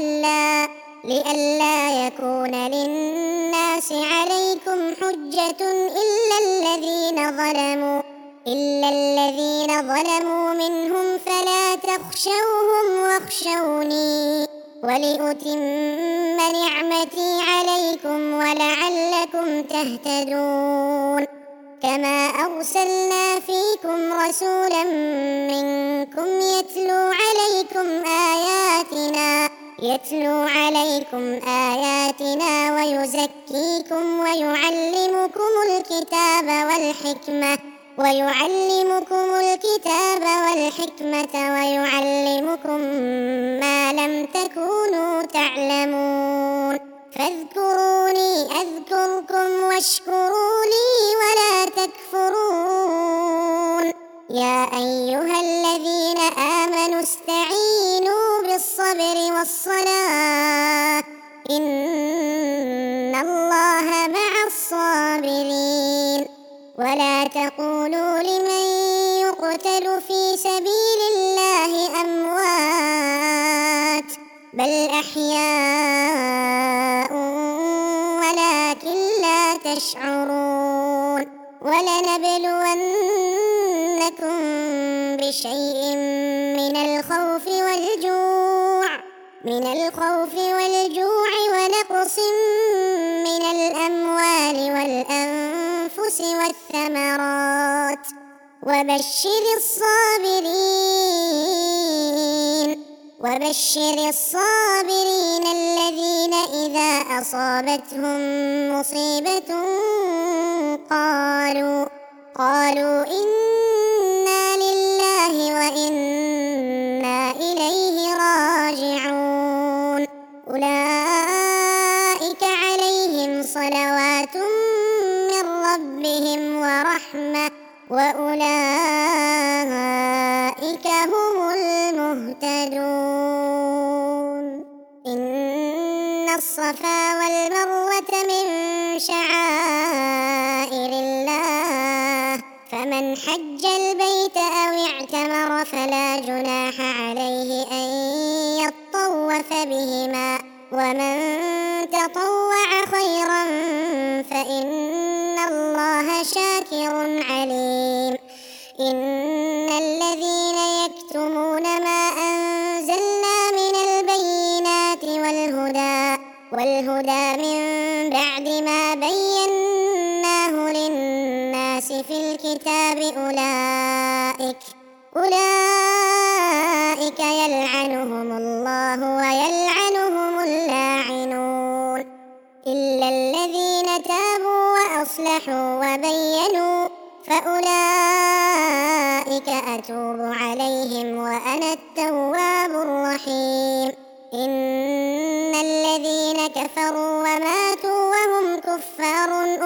لئلا يكون للناس عليكم حجة إلا الذين ظلموا منهم فلا تخشوهم واخشوني ولأتم نعمتي عليكم ولعلكم تهتدون كما أرسلنا فيكم رسولا منكم يتلو عليكم آياتنا ويزكيكم ويعلمكم الكتاب والحكمة ويعلمكم ما لم تكونوا تعلمون فاذكروني أذكركم واشكروا لي ولا تكفرون يا أيها الذين آمنوا استعينوا بالصبر والصلاة إن الله مع الصابرين ولا تقولوا لمن يقتل في سبيل الله أموات بل أحياء ولكن لا تشعرون ولنبلونكم بشيء من الخوف والجوع ونقص من الأموال والأنفس والثمرات وبشر الصابرين الذين إذا أصابتهم مصيبة قالوا إنا لله وإنا إليه راجعون أولئك عليهم صلوات من ربهم ورحمة وأولئك هم المهتدون إن الصفا والمروة من شعائر الله فمن حج البيت أو اعتمر فلا جناح عليه أن يطوف بهما ومن تطوع خيرا فإن الله شاكر عليم إن الذين يكتمون ما أنزلنا من البينات والهدى من بعد ما بيناه للناس في الكتاب أولئك يلعنهم الله ويلعنهم اللاعنون إلا الذين تابوا وأصلحوا وبينوا فأولئك أتوب عليهم وأنا التواب الرحيم إن الذين كفروا وماتوا وهم كفار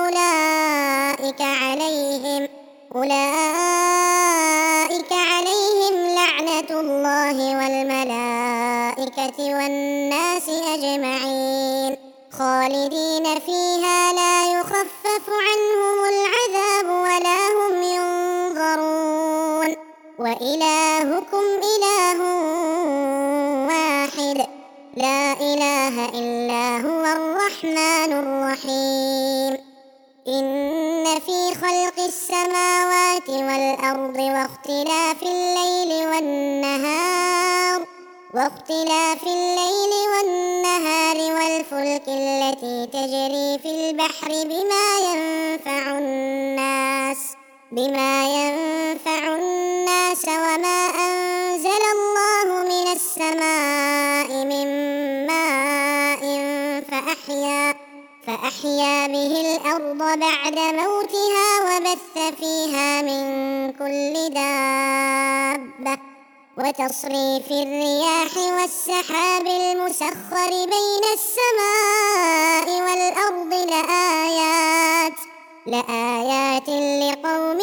أولئك عليهم لعنة الله والملائكة والناس أجمعين خالدين فيها لا يخفف عنهم العذاب ولا هم ينظرون وإلهكم إله واحد لا إله إلا هو الرحمن الرحيم إن في خلق السماوات والأرض واختلاف الليل والنهار والفلك التي تجري في البحر بما ينفع الناس وما أنزل الله من السماء من ماء فأحيا به الأرض بعد موتها وبث فيها من كل دابة وتصريف الرياح والسحاب المسخر بين السماء والأرض لآيات لقوم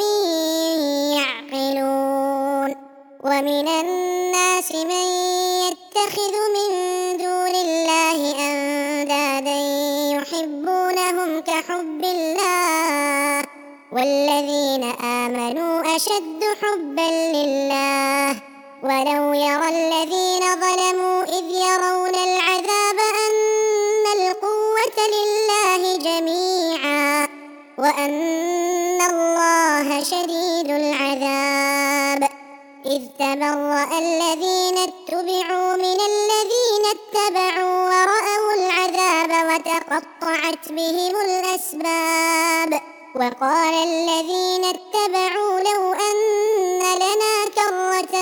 يعقلون ومن الناس من يتخذ من دون الله أندادا يحبونهم كحب الله والذين آمنوا أشد حبا لله ولو يرى الذين ظلموا إذ يرون العذاب أن القوة لله جميعا وأن الله شديد العذاب إذ تبرأ الذين اتبعوا من الذين اتبعوا ورأوا العذاب وتقطعت بهم الأسباب وقال الذين اتبعوا لو أن لنا كرة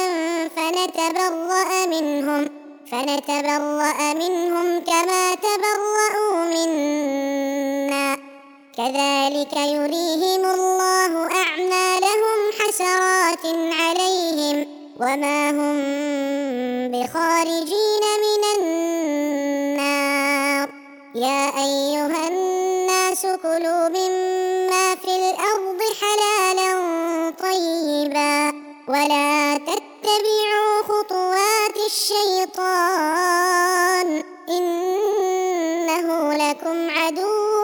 فنتبرأ منهم كما تبرأوا منا كذلك يريهم الله أعمالهم حسرات عليهم وما هم بخارجين من النار يا أيها الناس كلوا مما في الأرض حلالا طيبا ولا تتبعوا خطوات الشيطان إنه لكم عدو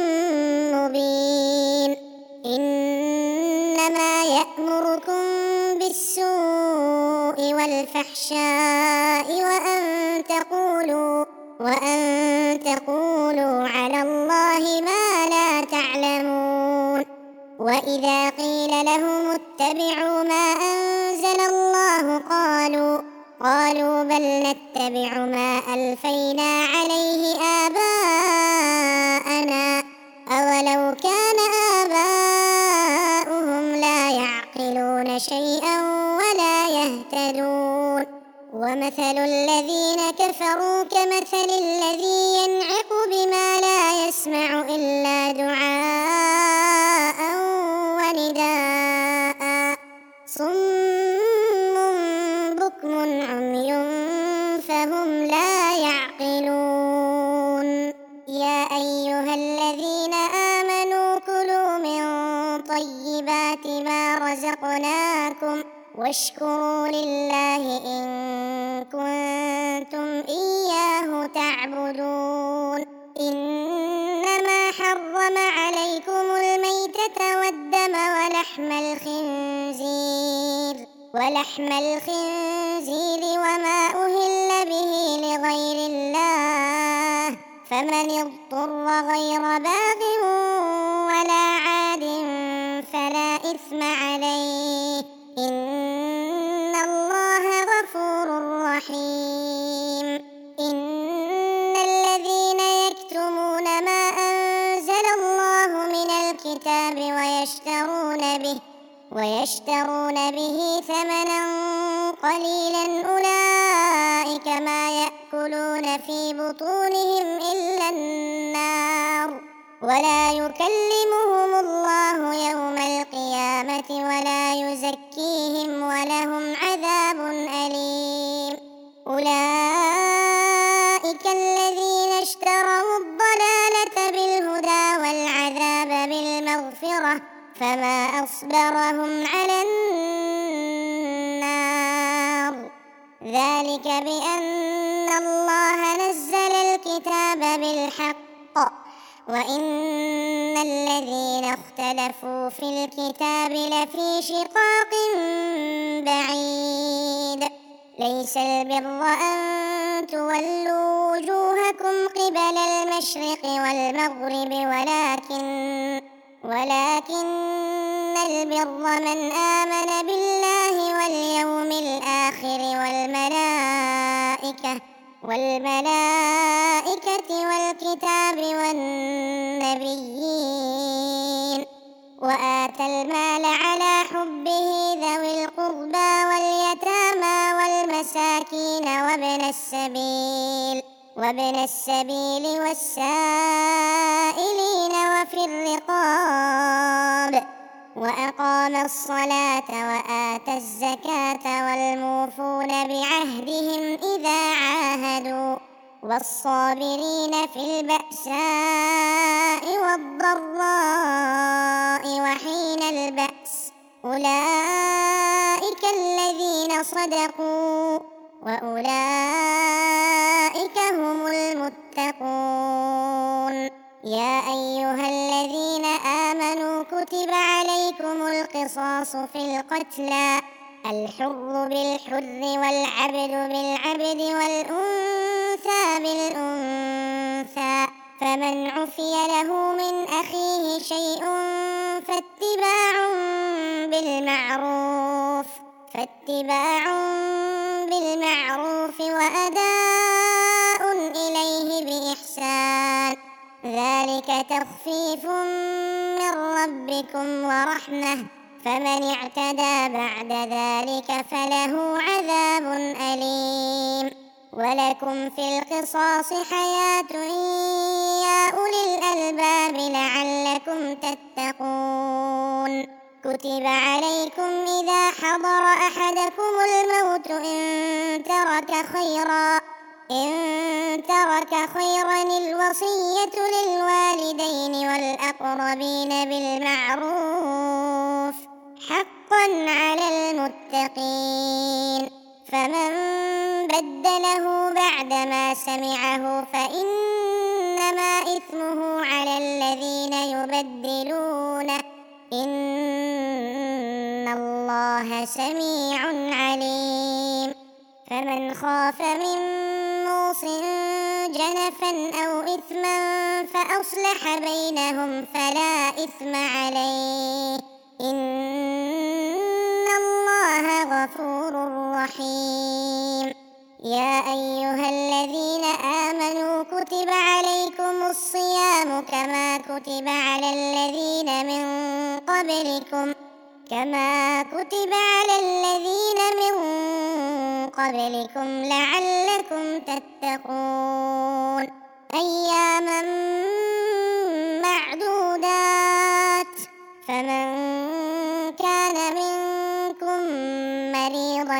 مبين إنما يأمركم بالسوء والفحشاء وأن تقولوا على الله ما لا تعلمون وإذا قيل لهم اتبعوا ما أنزل الله قالوا بل نتبع ما ألفينا عليه آباءنا أولو كان آباؤهم لا يعقلون شيئا ولا يهتدون ومثل الذين كفروا كمثل الذي ينعق بما لا يسمع إلا دعاء ونداء صم بكم عمي فهم لا يعقلون يا أيها الذين آمنوا كلوا من طيبات ما رزقناكم واشكروا لله إن كنتم إياه تعبدون إنما حرم عليكم الميتة والدم ولحم الخنزير وما أهل به لغير الله فمن اضطر غير باغ ولا عاد فلا إثم عليه إن الله غفور رحيم إن الذين يكتمون ما أنزل الله من الكتاب ويشترون به ثمنا قليلا أولئك ما يأكلون في بطونهم إلا النار ولا يكلمهم الله يوم القيامة ولا يزكيهم ولهم عذاب أليم أولئك الذين اشتروا الضلالة بالهدى والعذاب بالمغفرة فما أصبرهم على النار ذلك بأن الله نزل الكتاب بالحق وإن الذين اختلفوا في الكتاب لفي شقاق بعيد ليس البر أن تولوا وجوهكم قبل المشرق والمغرب ولكن البر من آمن بالله واليوم الآخر والملائكة والكتاب والنبيين وآتى المال على حبه ذوي القربى واليتامى والمساكين وابن السبيل والسائلين وفي الرقاب وأقام الصلاة وآتى الزكاة والموفون بعهدهم إذا عاهدوا والصابرين في البأساء والضراء وحين البأس أولئك الذين صدقوا وأولئك هم المتقون يا أيها الذين آمنوا كتب عليكم القصاص في القتلى الحر بالحر والعبد بالعبد والأنثى بالأنثى فمن عفي له من أخيه شيء فاتباع بالمعروف وأداء إليه بإحسان ذلك تخفيف من ربكم ورحمة فمن اعتدى بعد ذلك فله عذاب أليم ولكم في القصاص حياة يا أولي الألباب لعلكم تتقون كتب عليكم إذا حضر أحدكم الموت إن ترك خيرا الوصية للوالدين والأقربين بالمعروف حقا على المتقين فمن بدله بعدما سمعه فإنما إثمه على الذين يبدلونه إن الله سميع عليم فمن خاف من موص جنفا أو إثما فأصلح بينهم فلا إثم عليه إن الله غفور رحيم يا أيها الذين آمنوا كتب عليكم الصيام كما كتب على الذين من قبلكم لعلكم تتقون أياما معدودات فمن كان منكم مريضا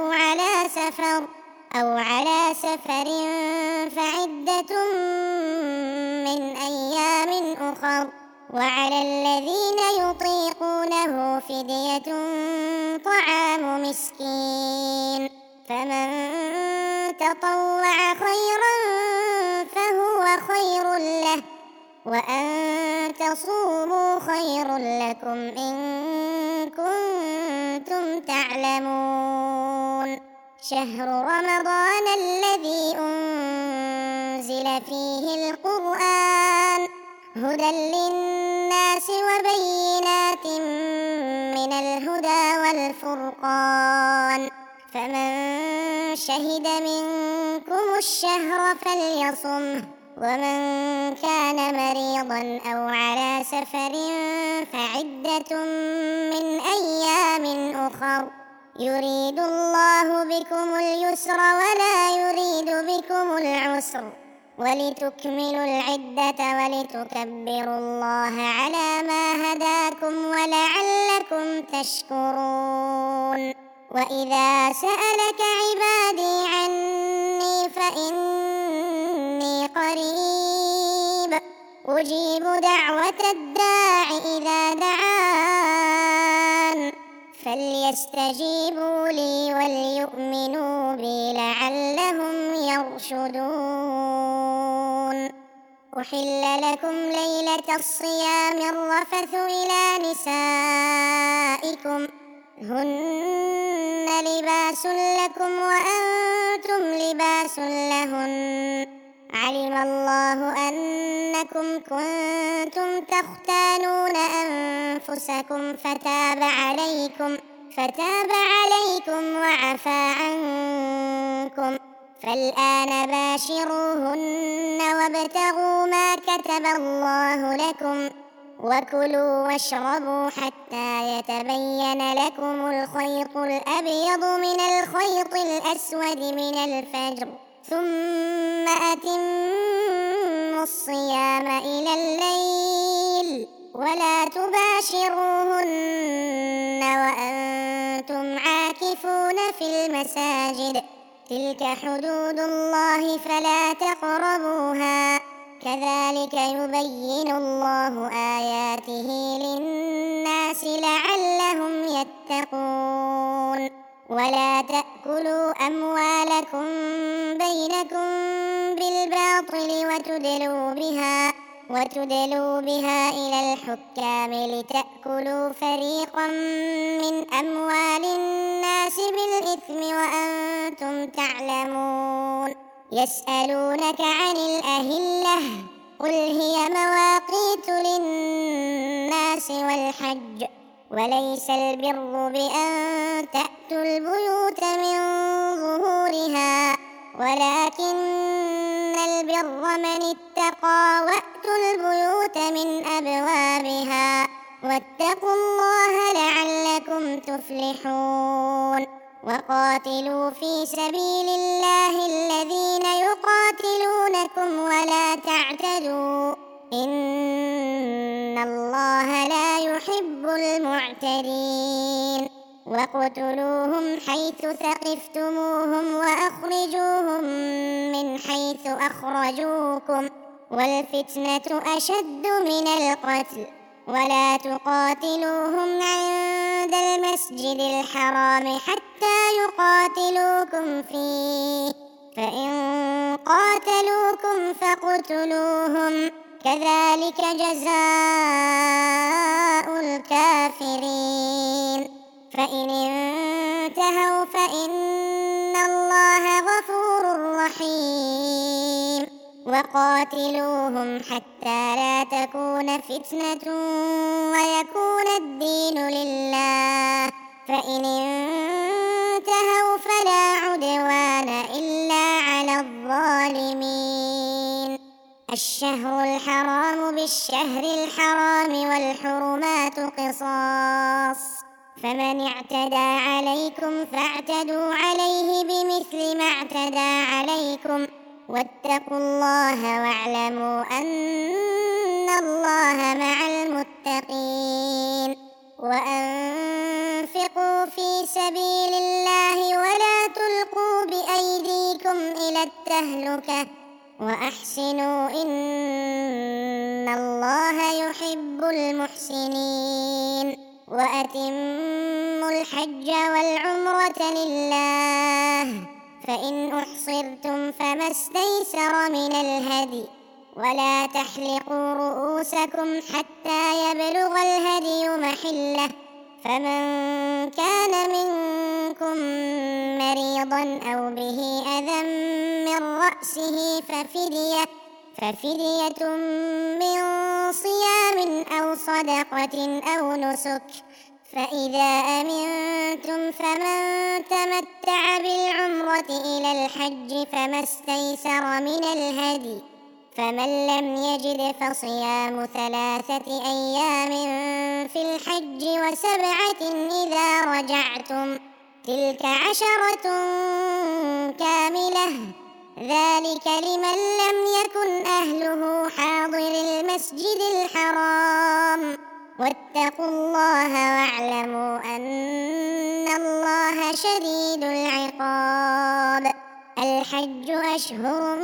أو على سفر فعدة من أيام أخر وعلى الذين يطيقونه فدية طعام مسكين فمن تطوع خيرا فهو خير له وأن تصوموا خير لكم إن كنتم تعلمون شهر رمضان الذي أنزل فيه القرآن هدى للناس وبينات من الهدى والفرقان فمن شهد منكم الشهر فليصمه ومن كان مريضا أو على سفر فعدة من أيام أخر يريد الله بكم اليسر ولا يريد بكم العسر ولتكملوا العدة ولتكبروا الله على ما هداكم ولعلكم تشكرون وإذا سألك عبادي عني فإني قريب أجيب دعوة الداع إذا دعان فليستجيبوا لي وليؤمنوا بي لعلهم يرشدون أحل لكم ليلة الصيام الرفث إلى نسائكم هن لباس لكم وأنتم لباس لهن علم الله أنكم كنتم تختانون أنفسكم فتاب عليكم وعفى عنكم فالآن باشروهن وابتغوا ما كتب الله لكم وكلوا واشربوا حتى يتبين لكم الخيط الأبيض من الخيط الأسود من الفجر ثم أتموا الصيام إلى الليل ولا تباشروهن وأنتم عاكفون في المساجد تلك حدود الله فلا تقربوها كذلك يبين الله آياته للناس لعلهم يتقون ولا تأكلوا أموالكم بينكم بالباطل وتدلوا بها إلى الحكام لتأكلوا فريقا من أموال الناس بالإثم وأنتم تعلمون يسألونك عن الأهلة قل هي مواقيت للناس والحج وليس البر بأن تأتوا البيوت من ظهورها ولكن البر من اتقى وأتوا البيوت من أبوابها واتقوا الله لعلكم تفلحون وقاتلوا في سبيل الله الذين يقاتلونكم ولا تعتدوا إن الله لا يحب المعتدين وقتلوهم حيث ثقفتموهم وأخرجوهم من حيث أخرجوكم والفتنة أشد من القتل ولا تقاتلوهم عند المسجد الحرام حتى يقاتلوكم فيه فإن قاتلوكم فاقتلوهم كذلك جزاء الكافرين فإن انتهوا فإن الله غفور رحيم وقاتلوهم حتى لا تكون فتنة ويكون الدين لله فإن انتهوا فلا عدوان إلا على الظالمين الشهر الحرام بالشهر الحرام والحرمات قصاص فمن اعتدى عليكم فاعتدوا عليه بمثل ما اعتدى عليكم واتقوا الله واعلموا أن الله مع المتقين وأنفقوا في سبيل الله ولا تلقوا بأيديكم إلى التهلكة وأحسنوا إن الله يحب المحسنين وأتموا الحج والعمرة لله فإن أحصرتم فما استيسر من الهدي ولا تحلقوا رؤوسكم حتى يبلغ الهدي محله فمن كان منكم مريضا أو به أذى من رأسه ففدية من صيام أو صدقة أو نسك فإذا أمنتم فمن تمتع بالعمرة إلى الحج فما استيسر من الهدي فمن لم يجد فصيام 3 أيام في الحج و7 إذا رجعتم تلك 10 كاملة ذلك لمن لم يكن أهله حاضر المسجد الحرام واتقوا الله واعلموا أن الله شديد العقاب الحج أشهر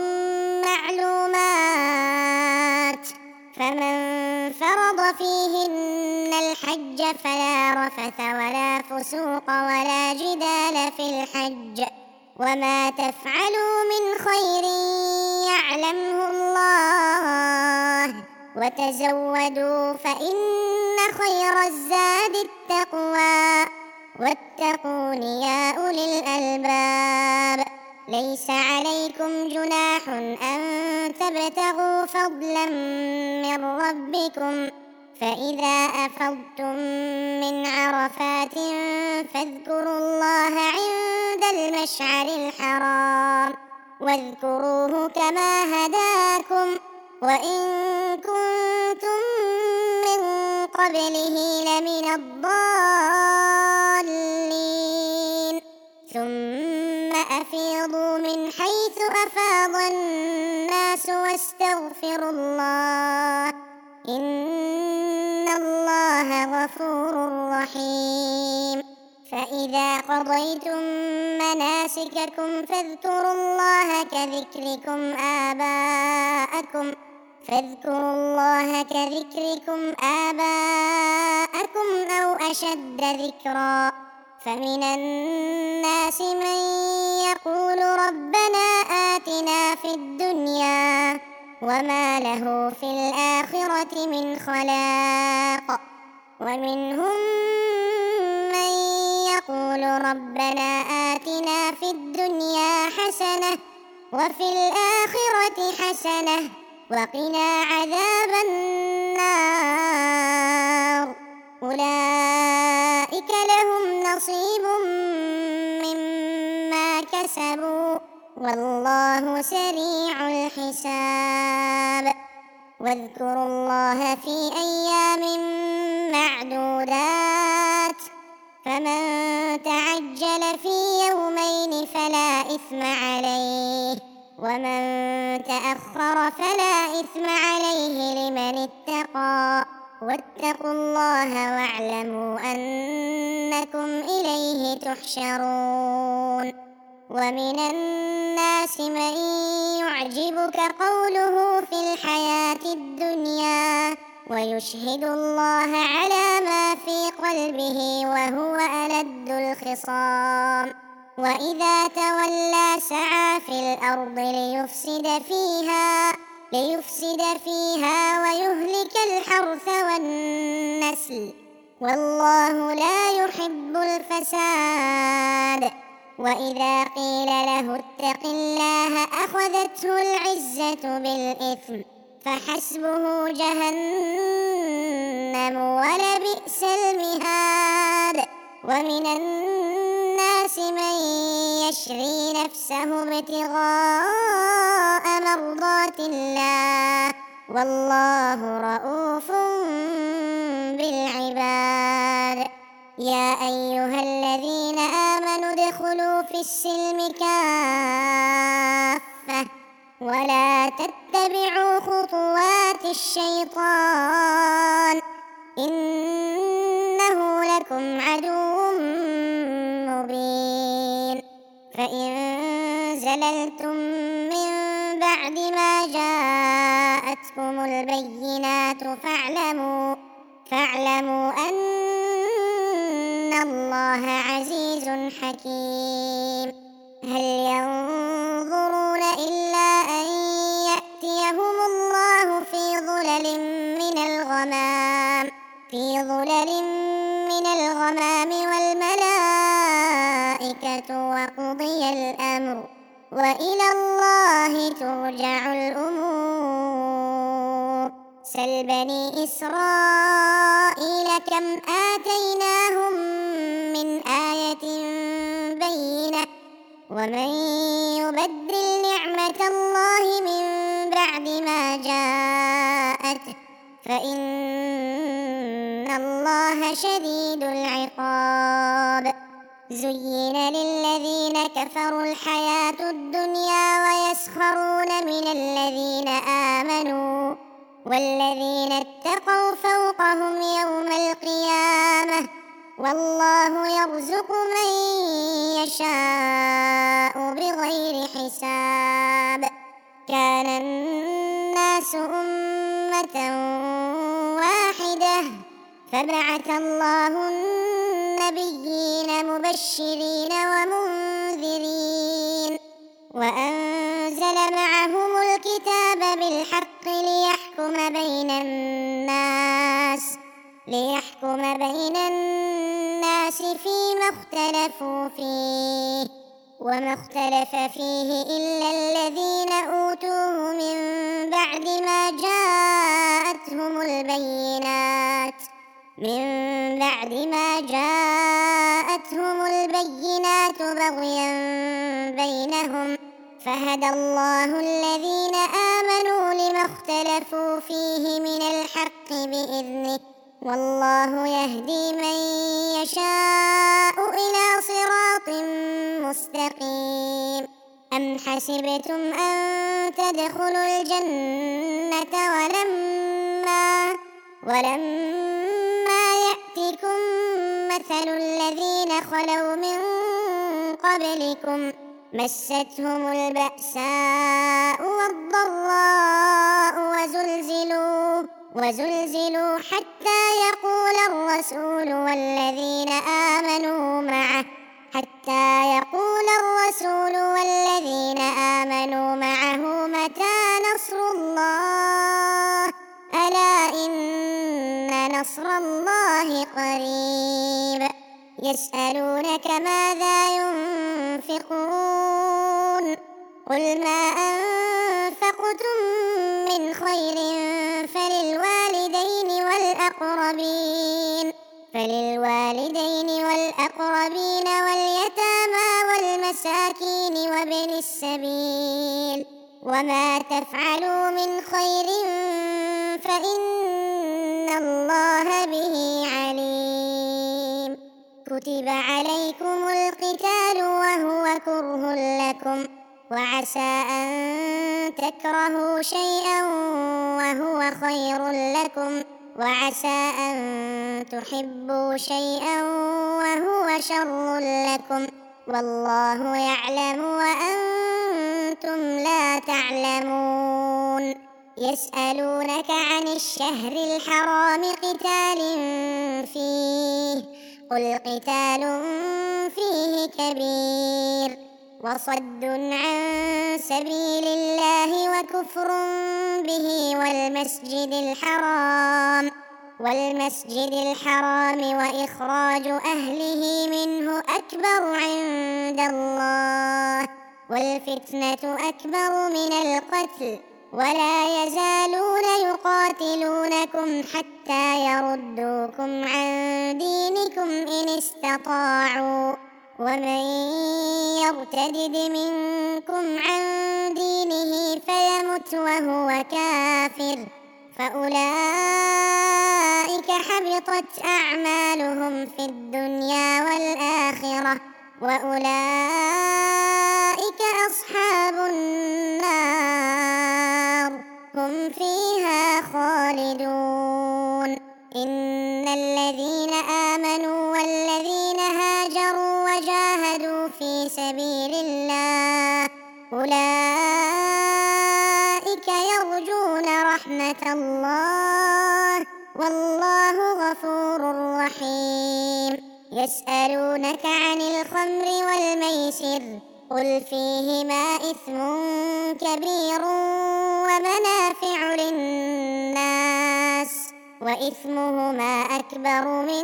معلومات فمن فرض فيهن الحج فلا رفث ولا فسوق ولا جدال في الحج وما تفعلوا من خير يعلمه الله وتزودوا فإن خير الزاد التقوى واتقون يا أولي الألباب ليس عليكم جناح أن تبتغوا فضلا من ربكم فإذا أفضتم من عرفات فاذكروا الله عند المشعر الحرام واذكروه كما هداكم وإن كنتم من قبله لمن الضالين ثم أفيضوا من حيث أفاض الناس واستغفروا الله إن الله غفور رحيم فإذا قضيتم مناسككم فاذكروا الله كذكركم آباءكم أو أشد ذكرا فمن الناس من يقول ربنا آتنا في الدنيا وما له في الآخرة من خلاق ومنهم من يقول ربنا آتنا في الدنيا حسنة وفي الآخرة حسنة وقنا عذاب النار أولئك لهم نصيب مما كسبوا والله سريع الحساب واذكروا الله في أيام معدودات فمن تعجل في يومين فلا إثم عليه ومن تأخر فلا إثم عليه لمن اتقى واتقوا الله واعلموا أنكم إليه تحشرون ومن الناس من يعجبك قوله في الحياة الدنيا ويشهد الله على ما في قلبه وهو ألد الخصام وإذا تولى سعى في الأرض ليفسد فيها ويهلك الحرث والنسل والله لا يحب الفساد وإذا قيل له اتق الله أخذته العزة بالإثم فحسبه جهنم ولبئس المهاد ومن الناس من يشري نفسه ابتغاء مرضات الله والله رءوف بالعباد يا أيها الذين آمنوا ادخلوا في السلم كافة ولا تتبعوا خطوات الشيطان إنه لكم عدو مبين فإن زللتم من بعد ما جاءتكم البينات فاعلموا أن الله عزيز حكيم هل ينظرون إلا أن يأتيهم الله في ظلل من الغمام والملائكة وقضي الأمر وإلى الله ترجع الأمور سل بني إسرائيل كم آتيناهم من آية بينة ومن يبدل نعمة الله من بعد ما جاءته فإن الله شديد العقاب. زين للذين كفروا الحياة الدنيا ويسخرون من الذين آمنوا والذين اتقوا فوقهم يوم القيامة والله يرزق من يشاء بغير حساب. كان الناس أمة واحدة فبعث الله النبيين مبشرين ومنذرين وأنزل معهم الكتاب بالحق ليحكم بين الناس فيما اختلفوا فيه وما اختلف فيه إلا الذين أوتوه من بعد ما جاءتهم البينات بغيا بينهم فهدى الله الذين آمنوا لما اختلفوا فيه من الحق بإذنه والله يهدي من يشاء إلى صراط مستقيم. أم حسبتم أن تدخلوا الجنة ولما يأتكم مثل الذين خلوا من قبلكم مستهم البأساء والضراء وزلزلوا حتى يقول الرسول والذين آمنوا معه متى نصر الله ألا إن نصر الله قريب. يسألونك ماذا ينفقون قل ما أنفقتم من خير فللوالدين والأقربين واليتامى والمساكين وابن السبيل وما تفعلوا من خير فإن الله به عليم. كتب عليكم القتال وهو كره لكم وعسى أن تكرهوا شيئا وهو خير لكم وعسى أن تحبوا شيئا وهو شر لكم والله يعلم وأنتم لا تعلمون. يسألونك عن الشهر الحرام قتال فيه قل قتال فيه كبير وصد عن سبيل الله وكفر به والمسجد الحرام وإخراج أهله منه أكبر عند الله والفتنة أكبر من القتل ولا يزالون يقاتلونكم حتى يردوكم عن دينكم إن استطاعوا ومن يرتد منكم عن دينه فيمت وهو كافر فأولئك حبطت أعمالهم في الدنيا والآخرة وأولئك أصحاب النار هم فيها خالدون. إن الذين آمنوا والذين هاجروا وجاهدوا في سبيل الله أولئك يرجون رحمة الله والله غفور رحيم. يسألونك عن الخمر والميسر قل فيهما إثم كبير ومنافع للناس وإثمهما أكبر من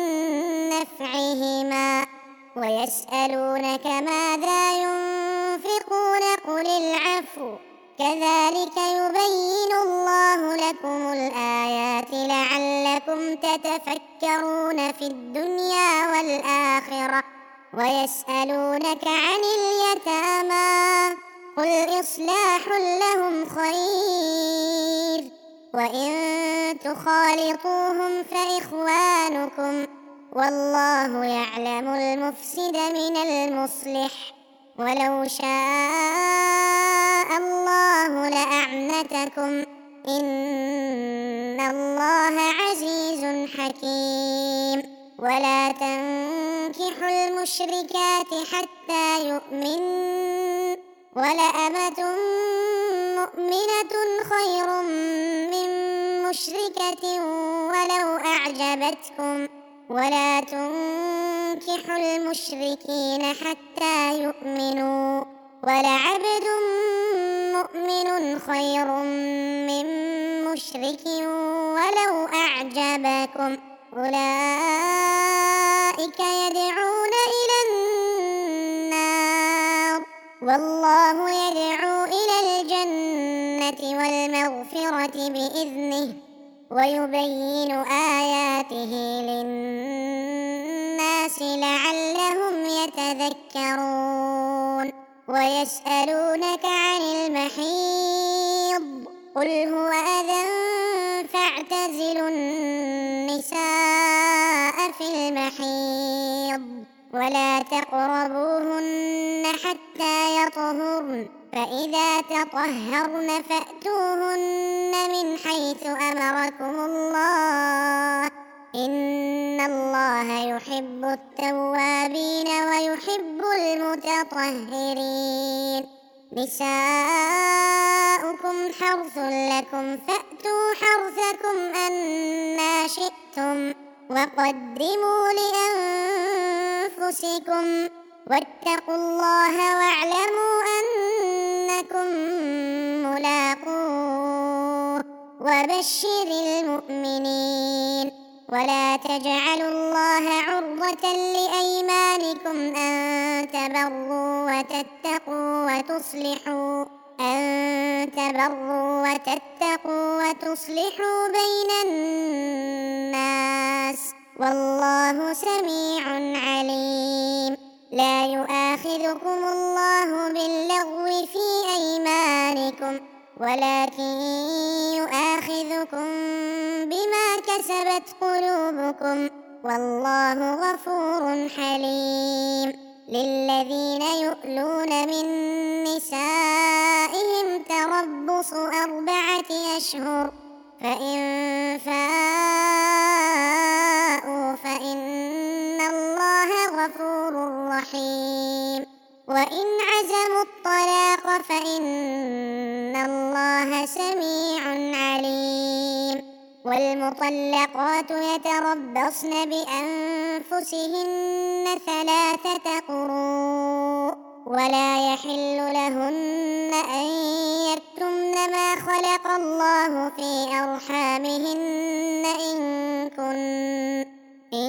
نفعهما ويسألونك ماذا ينفقون قل العفو كذلك يبين الله لكم الآيات لعلكم تتفكرون في الدنيا والآخرة ويسألونك عن اليتامى قل إصلاح لهم خير وإن تخالطوهم فإخوانكم والله يعلم المفسد من المصلح ولو شاء الله لأعنتكم إن الله عزيز حكيم ولا تنكحوا المشركات حتى يؤمنوا ولأمة مؤمنة خير من مشركة ولو أعجبتكم ولا تنكحوا المشركين حتى يؤمنوا ولعبد مؤمن خير من مشرك ولو أعجبكم أولئك يدعون إلى النار والله يدعو إلى الجنة والمغفرة بإذنه ويبين آياته للناس لعلهم يتذكرون ويسألونك عن المحيض قل هو أذى فاعتزلوا النساء في المحيض ولا تقربوهن حتى يطهرن فإذا تطهرن فأتوهن من حيث أمركم الله إن الله يحب التوابين ويحب المتطهرين نساؤكم حرث لكم فأتوا حرثكم أنى شئتم وقدموا لأنفسكم واتقوا الله واعلموا أنكم ملاقوه وبشر المؤمنين ولا تجعلوا الله عرضة لأيمانكم أن تبروا وتصلحوا بين الناس والله سميع عليم لا يؤاخذكم الله باللغو في أيمانكم ولكن يؤاخذكم بما كسبت قلوبكم والله غفور حليم للذين يؤلون من نسائهم تربص 4 أشهر فإن فاءوا فإن الله غفور رحيم وإن عزموا الطلاق فإن الله سميع عليم والمطلقات يتربصن بأنفسهن 3 قروء ولا يحل لهن أن يكتمن ما خلق الله في أرحامهن إن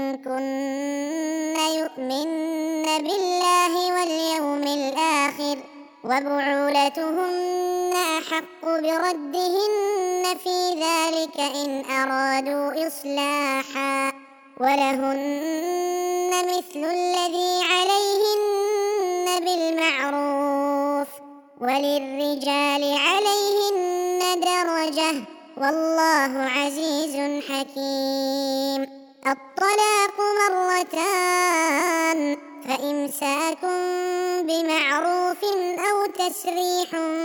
كن يؤمن بالله واليوم الآخر وبعولتهن أحق بردهن في ذلك إن أرادوا إصلاحا ولهن مثل الذي عليهن بالمعروف وللرجال عليهن درجة والله عزيز حكيم الطلاق 2 فإمساك بمعروف أو تسريح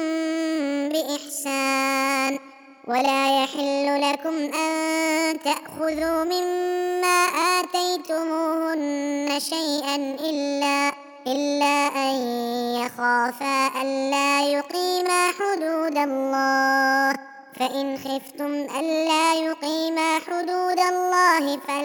بإحسان ولا يحل لكم أن تأخذوا مما آتيتموهن شيئا إلا أن يخافا ألا يقيما حدود الله فإن خفتم ألا يقيما حدود الله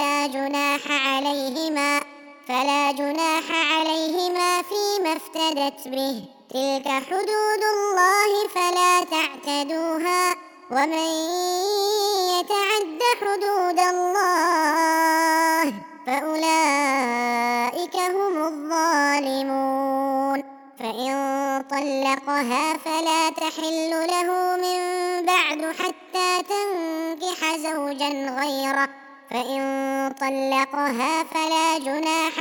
فلا جناح عليهما فيما افتدت به تلك حدود الله فلا تعتدوها ومن يتعد حدود الله فأولئك هم الظالمون فإن طلقها فلا تحل له من بعد حتى تنكح زوجا غيره فإن طلقها فلا جناح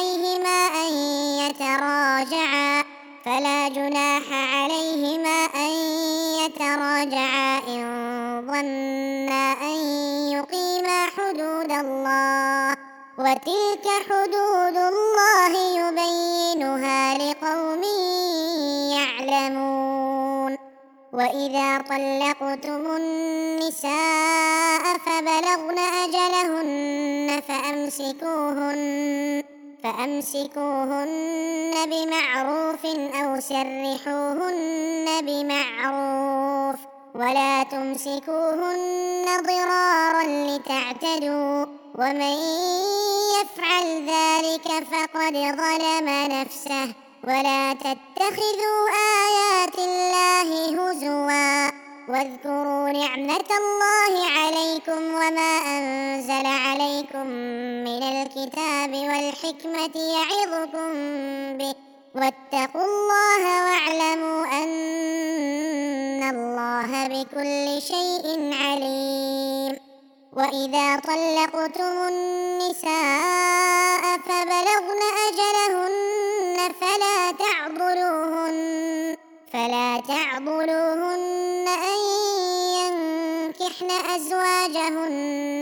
عليهما أن يتراجعا إن ظنا أن يقيما حدود الله، وتلك حدود الله يبينها لقوم يعلمون. وإذا طلقتم النساء فبلغن أجلهن فأمسكوهن بمعروف أو سرحوهن بمعروف، ولا تمسكوهن ضرارا لتعتدوا، ومن يفعل ذلك فقد ظلم نفسه. ولا تتخذوا آيات الله هزوا، واذكروا نعمة الله عليكم وما أنزل عليكم من الكتاب والحكمة يعظكم به، واتقوا الله واعلموا أن الله بكل شيء عليم. وإذا طلقتم النساء فبلغن أجلهن فلا تعضلوهن أن ينكحن أزواجهن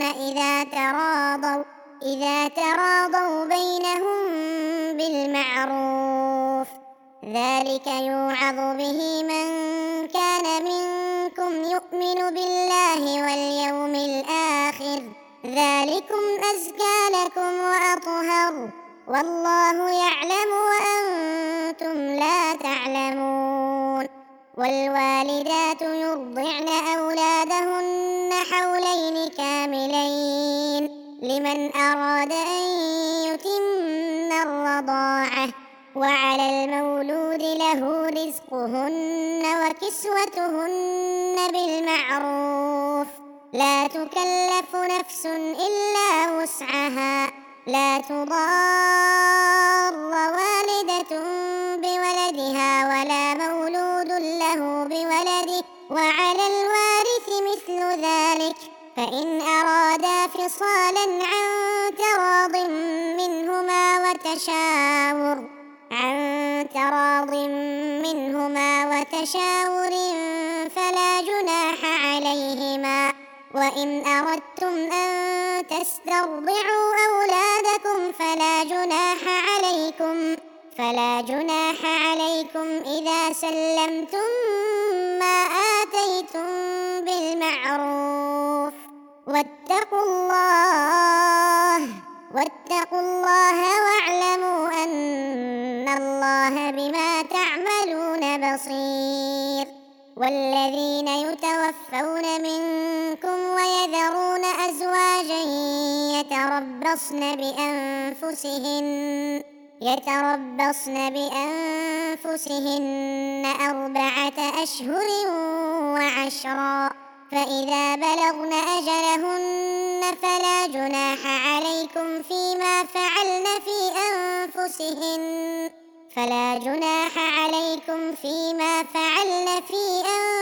إذا تراضوا بينهم بالمعروف، ذلك يوعظ به من كان منكم يؤمن بالله واليوم الآخر، ذلكم أزكى لكم وأطهر، والله يعلم وأنتم لا تعلمون. والوالدات يرضعن أولادهن حولين كاملين لمن أراد أن يتم الرضاعة، وعلى المولود له رزقهن وكسوتهن بالمعروف، لا تكلف نفس إلا وسعها، لا تضار والدة بولدها ولا مولود له بولده، وعلى الوارث مثل ذلك، فإن أرادا فصالا عن تراض منهما وتشاور فلا جناح عليهما. وإن أردتم أن تسترضعوا أولادكم فلا جناح عليكم إذا سلمتم ما آتيتم بالمعروف، واتقوا الله واعلموا أن الله بما تعملون بصير. والذين يتوفون منكم ويذرون أزواجا يتربصن بأنفسهن 4 أشهر و10، فإذا بلغن أجلهن فلا جناح عليكم فيما فعلن في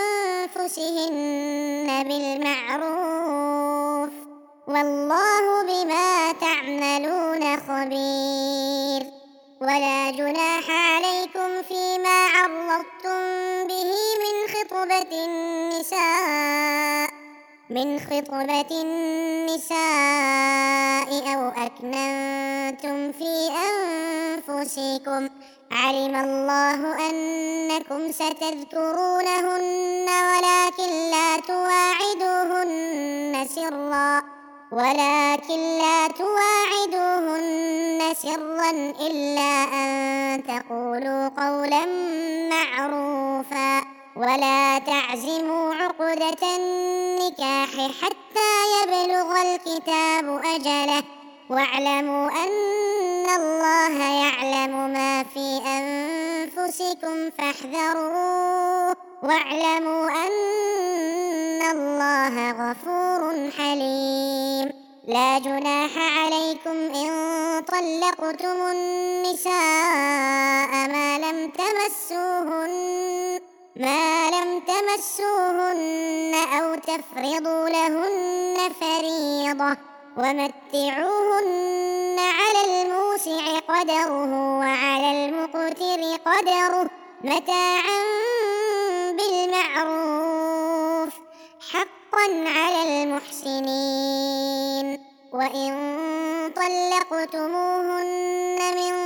أنفسهن بالمعروف، والله بما تعملون خبير. ولا جناح عليكم فيما عرضتم به من خطبة النساء أو أكننتم في أنفسكم، علم الله أنكم ستذكرونهن ولكن لا تواعدوهن سرا إلا أن تقولوا قولا معروفا، ولا تعزموا عقدة النكاح حتى يبلغ الكتاب أجله، واعلموا أن الله يعلم ما في أنفسكم فاحذروه، واعلموا أن الله غفور حليم. لا جناح عليكم إن طلقتم النساء ما لم تمسوهن أو تفرضوا لهن فريضة، ومتعوهن على الموسع قدره وعلى المقتر قدره متاعا بالمعروف حقا على المحسنين. وإن طلقتموهن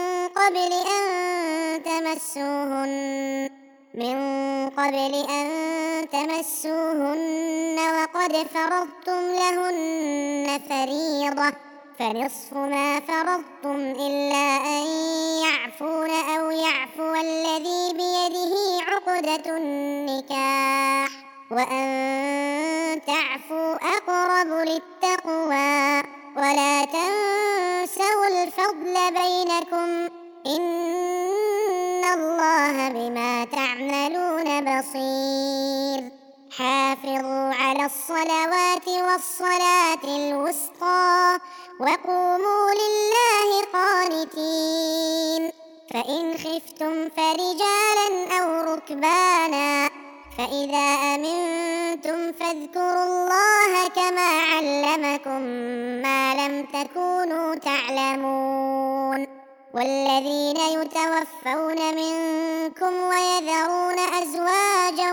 من قبل أن تمسوهن وقد فرضتم لهن فريضة فنصف ما فرضتم إلا أن يعفون أو يعفو الذي بيده عقدة النكاح وأن تعفوا أقرب للتقوى ولا تنسوا الفضل بينكم إن الله بما تعملون بصير. حافظوا على الصلوات والصلاة الوسطى وقوموا لله قانتين. فإن خفتم فرجالا أو ركبانا فإذا أمنتم فاذكروا الله كما علمكم ما لم تكونوا تعلمون. والذين يتوفون منكم ويذرون أزواجا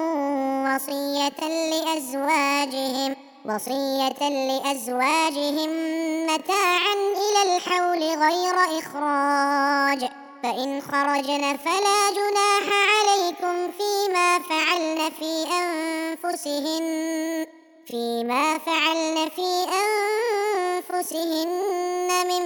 وصية لأزواجهم متاعا إلى الحول غير إخراج فإن خرجن فلا جناح عليكم فيما فعلن في أنفسهن من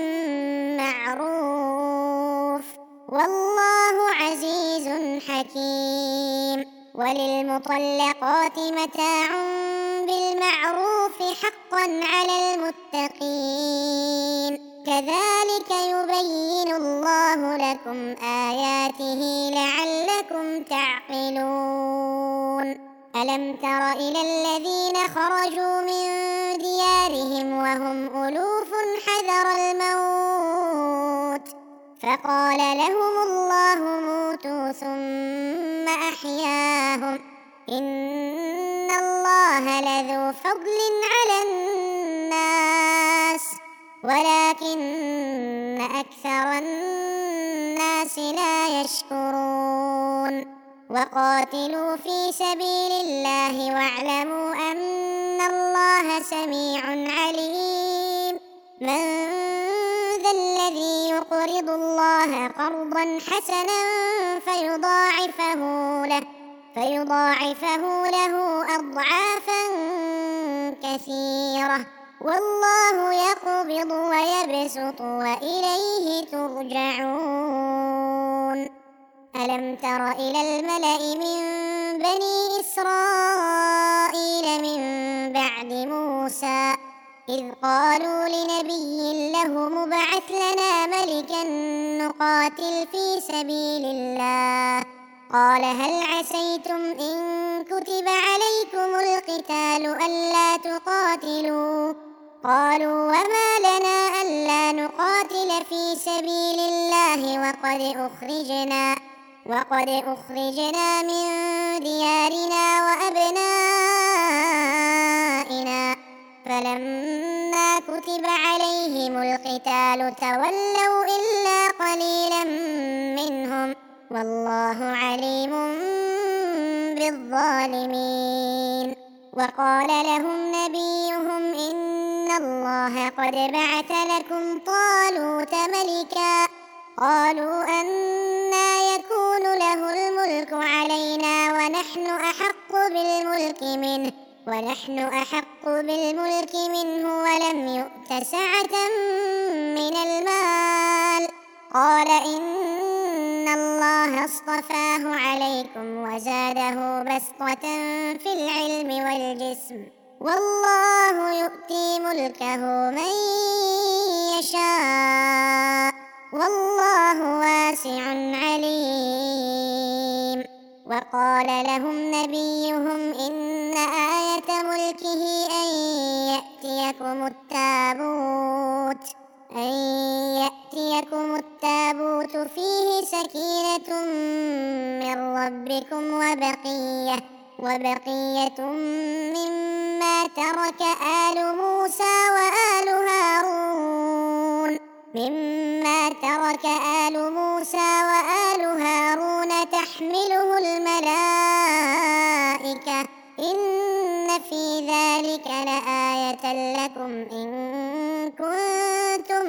معروف والله عزيز حكيم. وللمطلقات متاع بالمعروف حقا على المتقين. كذلك يبين الله لكم آياته لعلكم تعقلون. ألم تر إلى الذين خرجوا من ديارهم وهم ألوف حذر الموت فقال لهم الله موتوا ثم أحياهم إن الله لذو فضل على الناس ولكن أكثر الناس لا يشكرون. وقاتلوا في سبيل الله واعلموا أن الله سميع عليم. من ذا الذي يقرض الله قرضا حسنا فيضاعفه له أضعافا كثيرة والله يقبض ويبسط وإليه ترجعون. ألم تر إلى الملأ من بني إسرائيل من بعد موسى إذ قالوا لنبي له ابعث لنا ملكا نقاتل في سبيل الله قال هل عسيتم إن كتب عليكم القتال ألا تقاتلوا قالوا وما لنا ألا نقاتل في سبيل الله وقد أخرجنا من ديارنا وأبنائنا فلما كتب عليهم القتال تولوا إلا قليلا منهم والله عليم بالظالمين. وقال لهم نبيهم إن الله قد بعث لكم طالوت ملكا قالوا أنى يكون له الملك علينا ونحن أحق بالملك منه ولم يؤت سعة من المال قال إن الله اصطفاه عليكم وزاده بسطة في العلم والجسم والله يؤتي ملكه من يشاء والله واسع عليم. وقال لهم نبيهم إن آية ملكه أن يأتيكم التابوت فيه سكينة من ربكم وبقية مما ترك آل موسى وآل في ذلك لآية لكم إن كنتم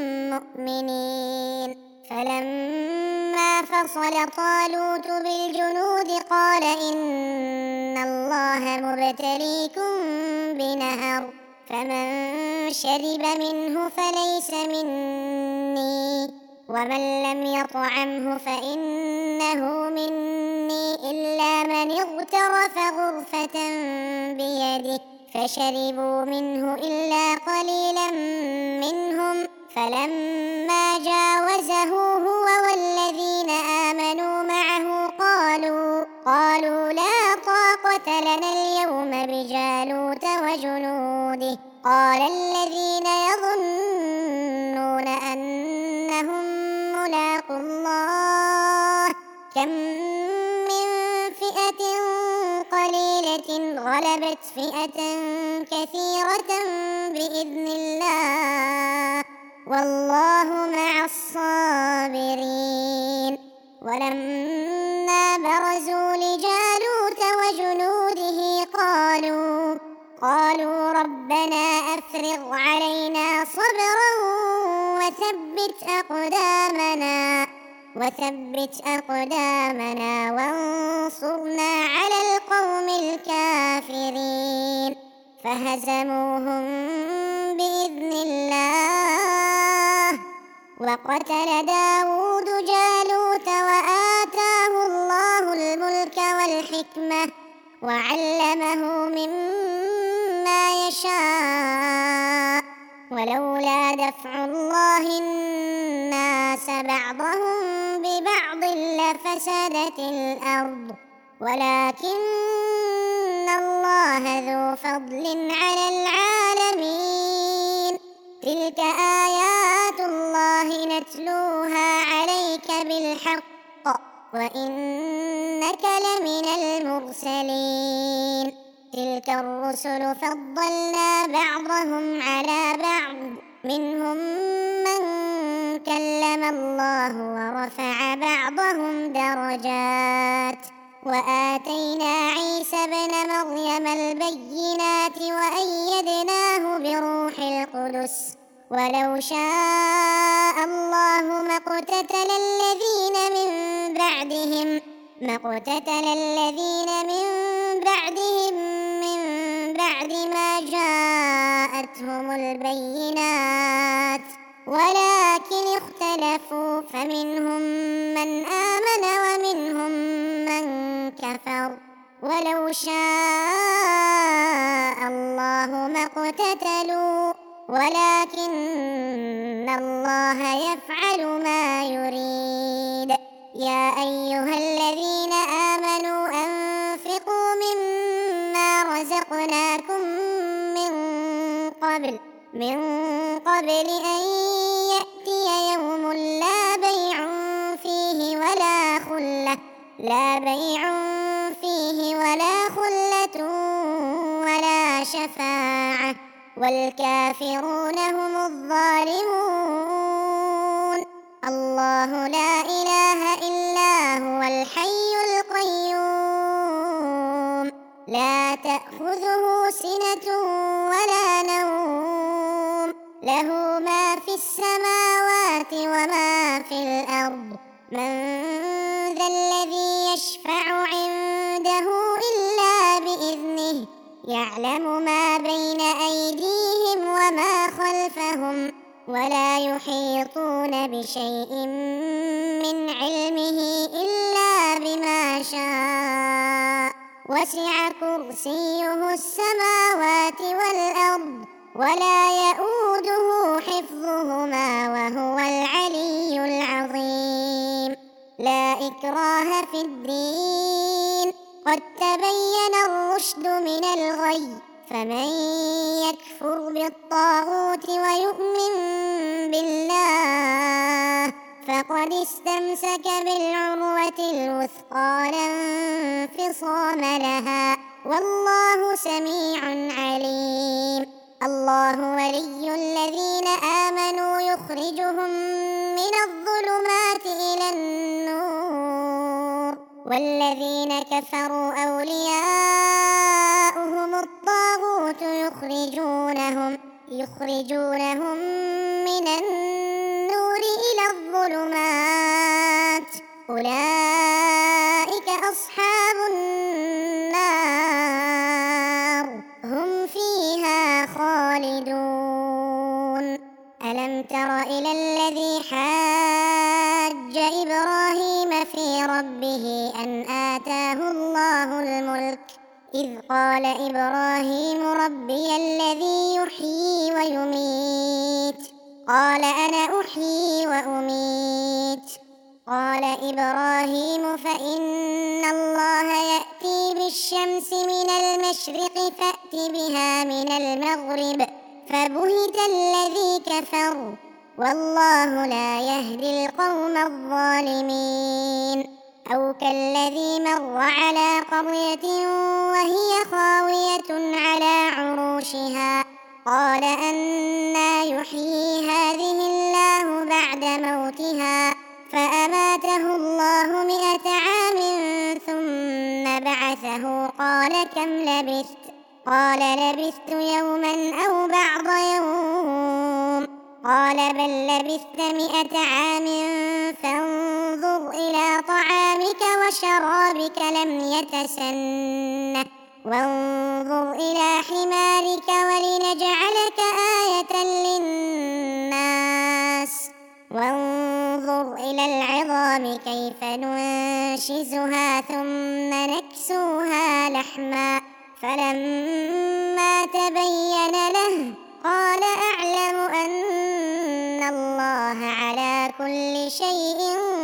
مؤمنين. فلما فصل طالوت بالجنود قال إن الله مبتليكم بنهر فمن شرب منه فليس مني ومن لم يطعمه فإنه مني إلا من اغترف غرفة بيده فشربوا منه إلا قليلا منهم. فلما جاوزه هو والذين آمنوا معه قالوا لا طاقة لنا اليوم بجالوت وجنوده. قال الذين يظنون أنهم ملاقو الله كم من فئة قليلة غلبت فئة كثيرة بإذن الله والله مع الصابرين. ولما برزوا لجالوت وجنوده قالوا ربنا أفرغ علينا صبرا وثبت أقدامنا وانصرنا على القوم الكافرين. فهزموهم بإذن الله وقتل داود جالوت وآتاه الله الملك والحكمة وعلمه مما يشاء ولولا دفع الله الناس بعضهم ببعض لفسدت الأرض ولكن الله ذو فضل على العالمين. تلك آيات الله نتلوها عليك بالحق وإنك لمن المرسلين. تلك الرسل فضلنا بعضهم على بعض منهم من كلم الله ورفع بعضهم درجات وآتينا عيسى ابن مريم البينات وأيدناه بروح القدس ولو شاء الله ما اقتتل الذين من بعدهم من بعد ما جاءتهم البينات ولكن اختلفوا فمنهم من آمن ومنهم من كفر ولو شاء الله ما اقتتلوا ولكن الله يفعل ما يريد. يا أيها الذين آمنوا أنفقوا مما رزقناكم من قبل أن يأتي يوم لا بيع فيه ولا خلة ولا شفاعة والكافرون هم الظالمون. الله لا إله إلا هو الحي القيوم لا تأخذه سنة ولا نوم له ما في السماوات وما في الأرض. من ذا الذي يشفع عنده إلا بإذنه يعلم ما بين أيديهم وما خلفهم ولا يحيطون بشيء من علمه إلا بما شاء وسع كرسيه السماوات والأرض ولا يؤوده حفظهما وهو العلي العظيم. لا إكراه في الدين قد تبين الرشد من الغي فمن يكفر بالطاغوت ويؤمن بالله فقد استمسك بالعروة الوثقى لا انفصام لها والله سميع عليم. الله ولي الذين آمنوا يخرجهم من الظلمات إلى النور والذين كفروا أولياؤهم يخرجونهم من النور إلى الظلمات أولئك أصحاب النار هم فيها خالدون ألم تر إلى الذي حاج إبراهيم في ربه أن آتاه الله الملك إذ قال إبراهيم ربي الذي يحيي ويميت قال أنا أحيي وأميت قال إبراهيم فإن الله يأتي بالشمس من المشرق فأت بها من المغرب فبهت الذي كفر والله لا يهدي القوم الظالمين أو كالذي مر على قرية وهي خاوية على عروشها قال أنى يحيي هذه الله بعد موتها فأماته الله 100 عام ثم بعثه قال كم لبثت قال لبثت يوما أو بعض يوم قال بل لبثت 100 عام فانظر إلى طعامك وشرابك لم يتسنه وانظر إلى حمارك ولنجعلك آية للناس وانظر إلى العظام كيف ننشزها ثم نكسوها لحما فلما تبين له قال أعلم أن الله على كل شيء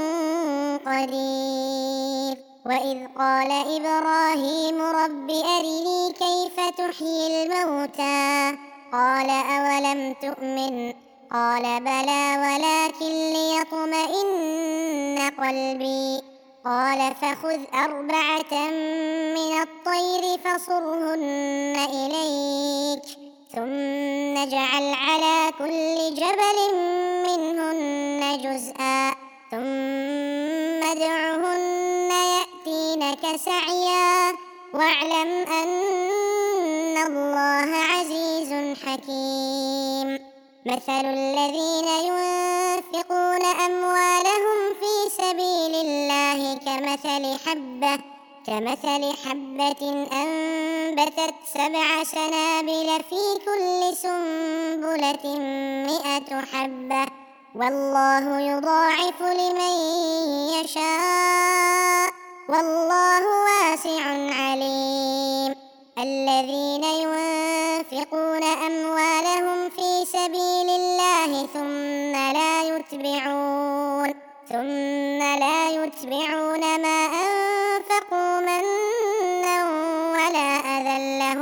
قدير وإذ قال إبراهيم رب أرني كيف تحيي الموتى قال أولم تؤمن قال بلى ولكن ليطمئن قلبي قال فخذ 4 من الطير فصرهن إليك ثم اجعل على كل جبل منهن جزءا ثم ادعهن يأتينك سعيا واعلم أن الله عزيز حكيم مثل الذين ينفقون أموالهم في سبيل الله كمثل حبة أنبتت 7 سنابل في كل سنبلة 100 حبة والله يضاعف لمن يشاء والله واسع عليم الذين ينفقون أموالهم في سبيل الله ثم لا يتبعون ما أنفقوا منا ولا أذى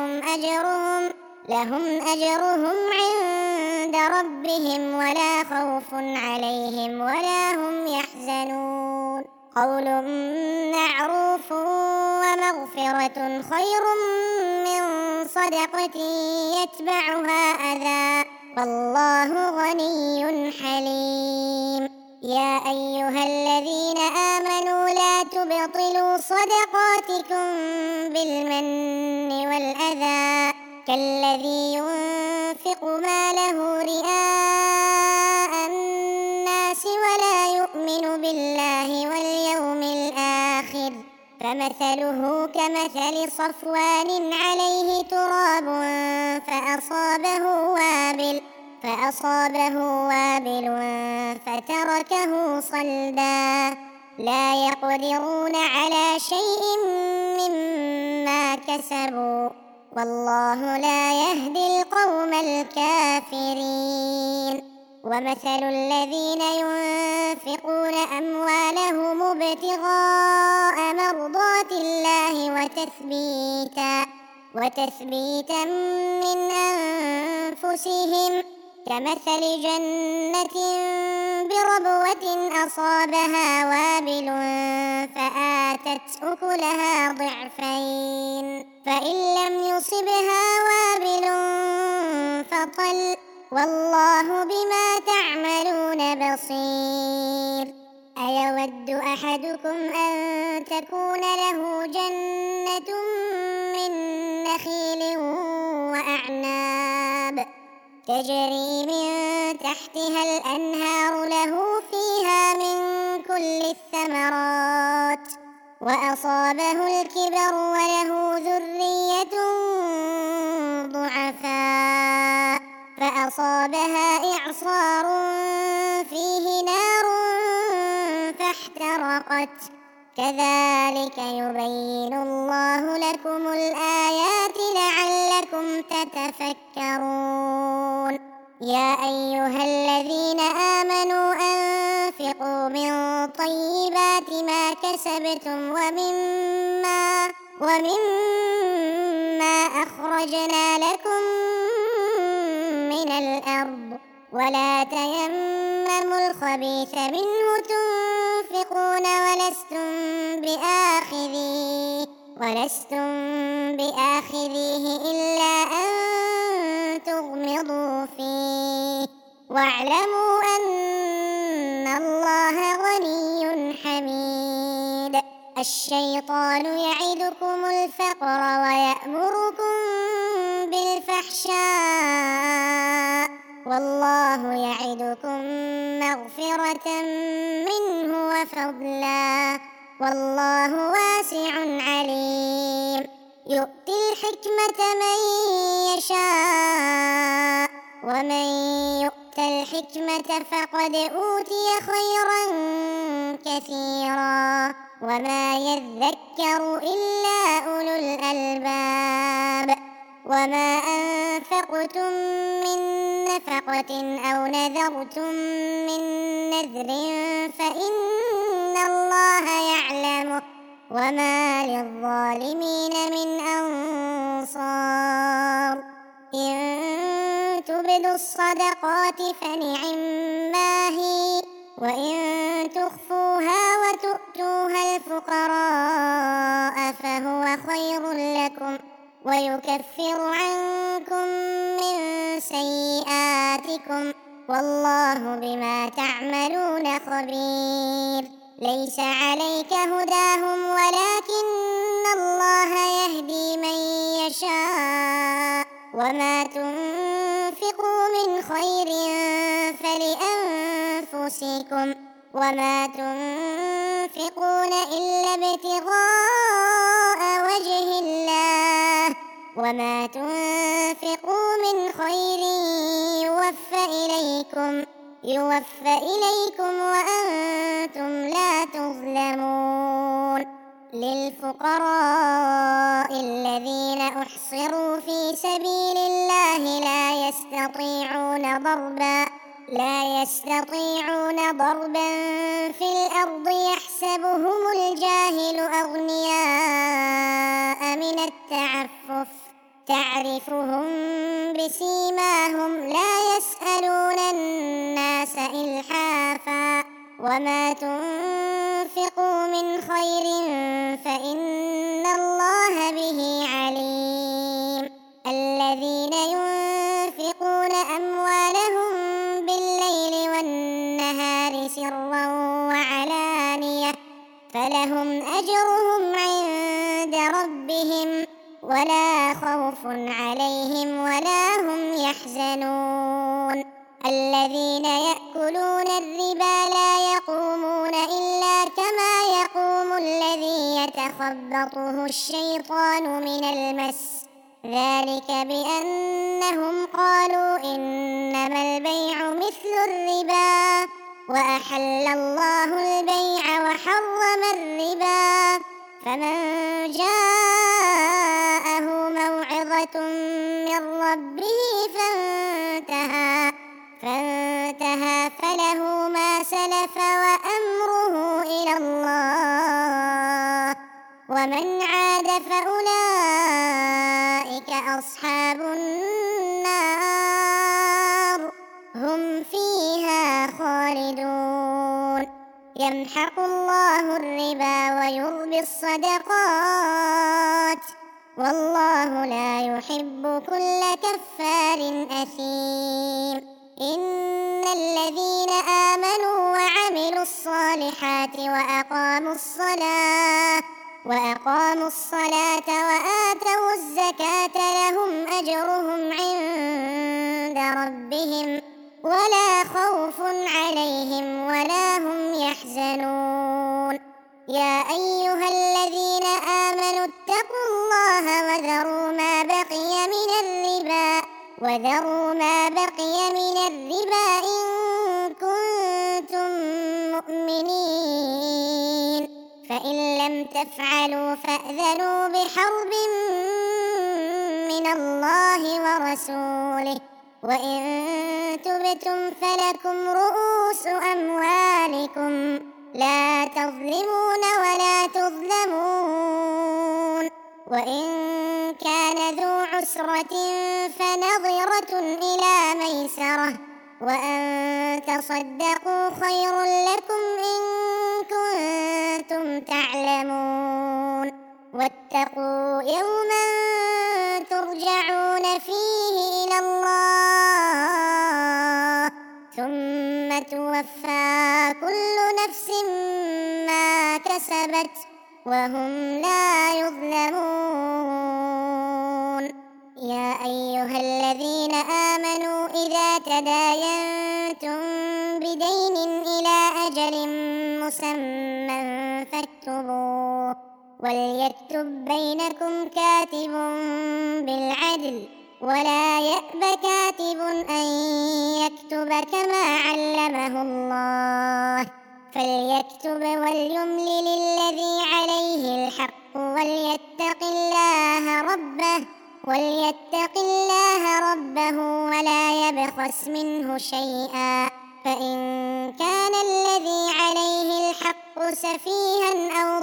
لهم أجرهم عند ربهم ولا خوف عليهم ولا هم يحزنون قول معروف ومغفرة خير من صدقة يتبعها أذى والله غني حليم يا أيها الذين آمنوا لا تبطلوا صدقاتكم بالمن والأذى كالذي ينفق ماله رئاء الناس ولا يؤمن بالله واليوم الآخر فمثله كمثل صفوان عليه تراب فأصابه وابل فتركه صلدا لا يقدرون على شيء مما كسبوا والله لا يهدي القوم الكافرين ومثل الذين ينفقون أموالهم ابتغاء مرضات الله وتثبيتا من أنفسهم كمثل جنة بربوة أصابها وابل فآتت أكلها ضعفين فإن لم يصبها وابل فطل والله بما تعملون بصير أيود أحدكم أن تكون له جنة من نخيل وأعناب تجري من تحتها الأنهار له فيها من كل الثمرات وأصابه الكبر وله ذرية ضعفاء فأصابها إعصار فيه نار فاحترقت كذلك يبين الله لكم الآيات لعلكم تتفكرون يا أيها الذين آمنوا أنفقوا من طيبات ما كسبتم ومما أخرجنا لكم من الأرض ولا تيمموا الخبيث منه تنفقون ولستم بآخذيه إلا أن تغمضوا فيه واعلموا أن الله غني حميد الشيطان يعدكم الفقر ويأمركم بالفحشاء والله يعدكم مغفرة منه وفضلا والله واسع عليم يؤتي الحكمة من يشاء ومن يؤت الحكمة فقد أوتي خيرا كثيرا وما يذكر إلا أولو الألباب وما أنفقتم من نفقة أو نذرتم من نذر فإن الله يعلمه وما للظالمين من أنصار إن تبدوا الصدقات فنعما هي وإن تخفوها وتؤتوها الفقراء فهو خير لكم ويكفر عنكم من سيئاتكم والله بما تعملون خبير ليس عليك هداهم ولكن الله يهدي من يشاء وما تنفقوا من خير فلأنفسكم وما تنفقون إلا ابتغاء وجه الله وما تنفقوا من خير يوفى إليكم وأنتم لا تظلمون للفقراء الذين أحصروا في سبيل الله لا يستطيعون ضربا في الأرض يحسبهم الجاهل أغنياء من التعفف تعرفهم بسيماهم لا يسألون الناس إلحافا وما تنفقوا من خير فإن الله به عليم الذين ينفقون أموالهم بالليل والنهار سرا وعلانية فلهم أجرهم عند ربهم ولا خوف عليهم ولا هم يحزنون الذين يأكلون الربا لا يقومون إلا كما يقوم الذي يتخبطه الشيطان من المس ذلك بأنهم قالوا إنما البيع مثل الربا وأحل الله البيع وحرم الربا فمن جاءه موعظة من ربه فانتهى فله ما سلف وأمره إلى الله ومن عاد فأولئك أصحاب النار هم فيها خالدون يمحق الله الربا ويربي الصدقات والله لا يحب كل كفار أثيم إن الذين آمنوا وعملوا الصالحات وأقاموا الصلاة وآتوا الزكاة لهم أجرهم عند ربهم ولا خوف عليهم ولا هم يحزنون يا أيها الذين آمنوا اتقوا الله وذروا ما بقي من الربا إن كنتم مؤمنين فإن لم تفعلوا فأذنوا بحرب من الله ورسوله وإن تبتم فلكم رؤوس أموالكم لا تظلمون ولا تظلمون وإن كان ذو عسرة فنظرة إلى ميسرة وأن تصدقوا خير لكم إن كنتم تعلمون واتقوا يوما ترجعون فيه إلى الله ثم توفى كل نفس ما كسبت وهم لا يظلمون يا أيها الذين آمنوا إذا تداينتم بدين إلى أجل مسمى فاكتبوه وليكتب بينكم كاتب بالعدل ولا يأب كاتب أن يكتب كما علمه الله فليكتب وليملل الذي عليه الحق وليتق الله ربه ولا يبخس منه شيئا فإن كان الذي عليه الحق سفيها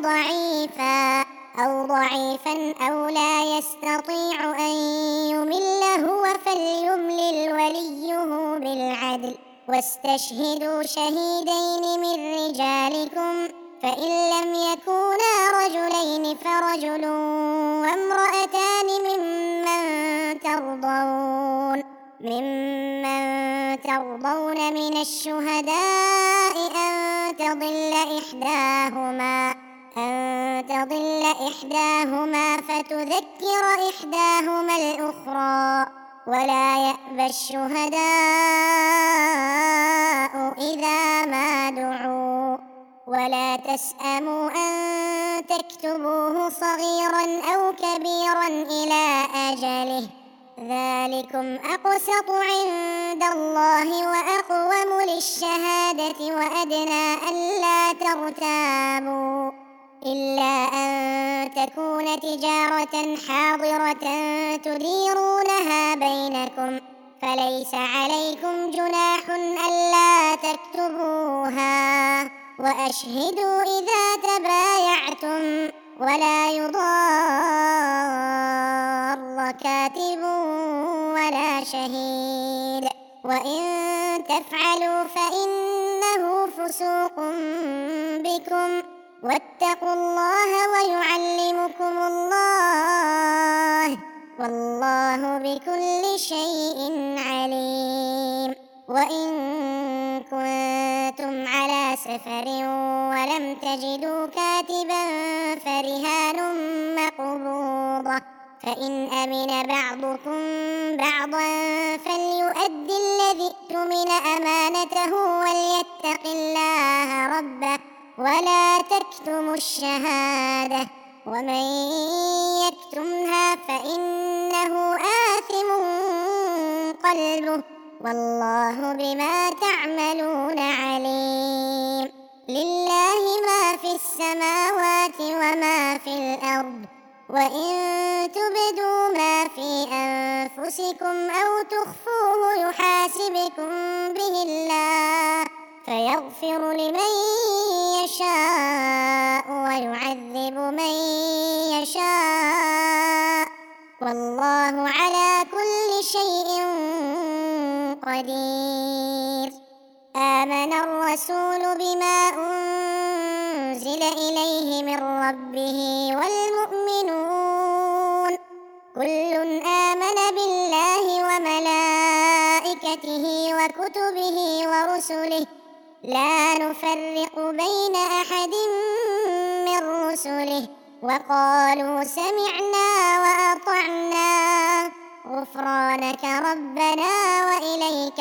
أو ضعيفا أو لا يستطيع أن يمل هو فليملل وليه بالعدل واستشهدوا شهيدين من رجالكم فإن لم يكونا رجلين فرجل وامرأتان ممن ترضون من الشهداء أن تضل إحداهما فتذكر إحداهما الأخرى ولا يأبى الشهداء إذا ما دعوا ولا تسأموا أن تكتبوه صغيرا أو كبيرا إلى أجله ذلكم أقسط عند الله وأقوم للشهادة وأدنى ألا ترتابوا إلا أن تكون تجارة حاضرة تديرونها بينكم فليس عليكم جناح ألا تكتبوها وأشهدوا إذا تبايعتم ولا يضار كاتب ولا شهيد وإن تفعلوا فإنه فسوق بكم واتقوا الله ويعلمكم الله والله بكل شيء عليم وإن كنتم على سفر ولم تجدوا كاتبا فرهان مقبوضة فإن أمن بعضكم بعضا فليؤدي الذي اؤتمن أمانته وليتق الله ربه ولا تكتموا الشهادة ومن يكتمها فإنه آثم قلبه والله بما تعملون عليم لله ما في السماوات وما في الأرض وإن تبدوا ما في أنفسكم أو تخفوه يحاسبكم به الله فيغفر لمن يشاء ويعذب من يشاء والله على كل شيء قدير آمن الرسول بما أنزل إليه من ربه والمؤمنون كل آمن بالله وملائكته وكتبه ورسله لا نفرق بين أحد من رسله وقالوا سمعنا وأطعنا غفرانك ربنا وإليك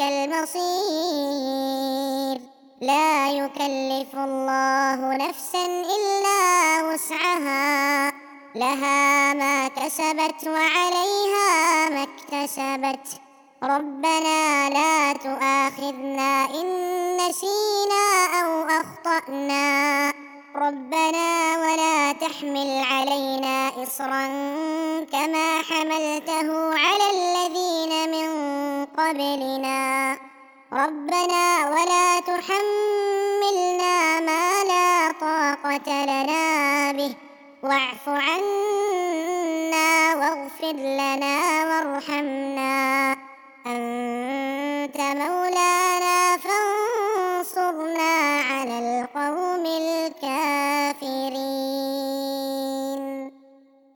المصير. لا يكلف الله نفسا إلا وسعها، لها ما كسبت وعليها ما اكتسبت. ربنا لا تؤاخذنا إن نسينا أو أخطأنا، ربنا ولا تحمل علينا إصرا كما حملته على الذين من قبلنا، ربنا ولا تحملنا ما لا طاقة لنا به، واعف عنا واغفر لنا وارحمنا، أنت مولانا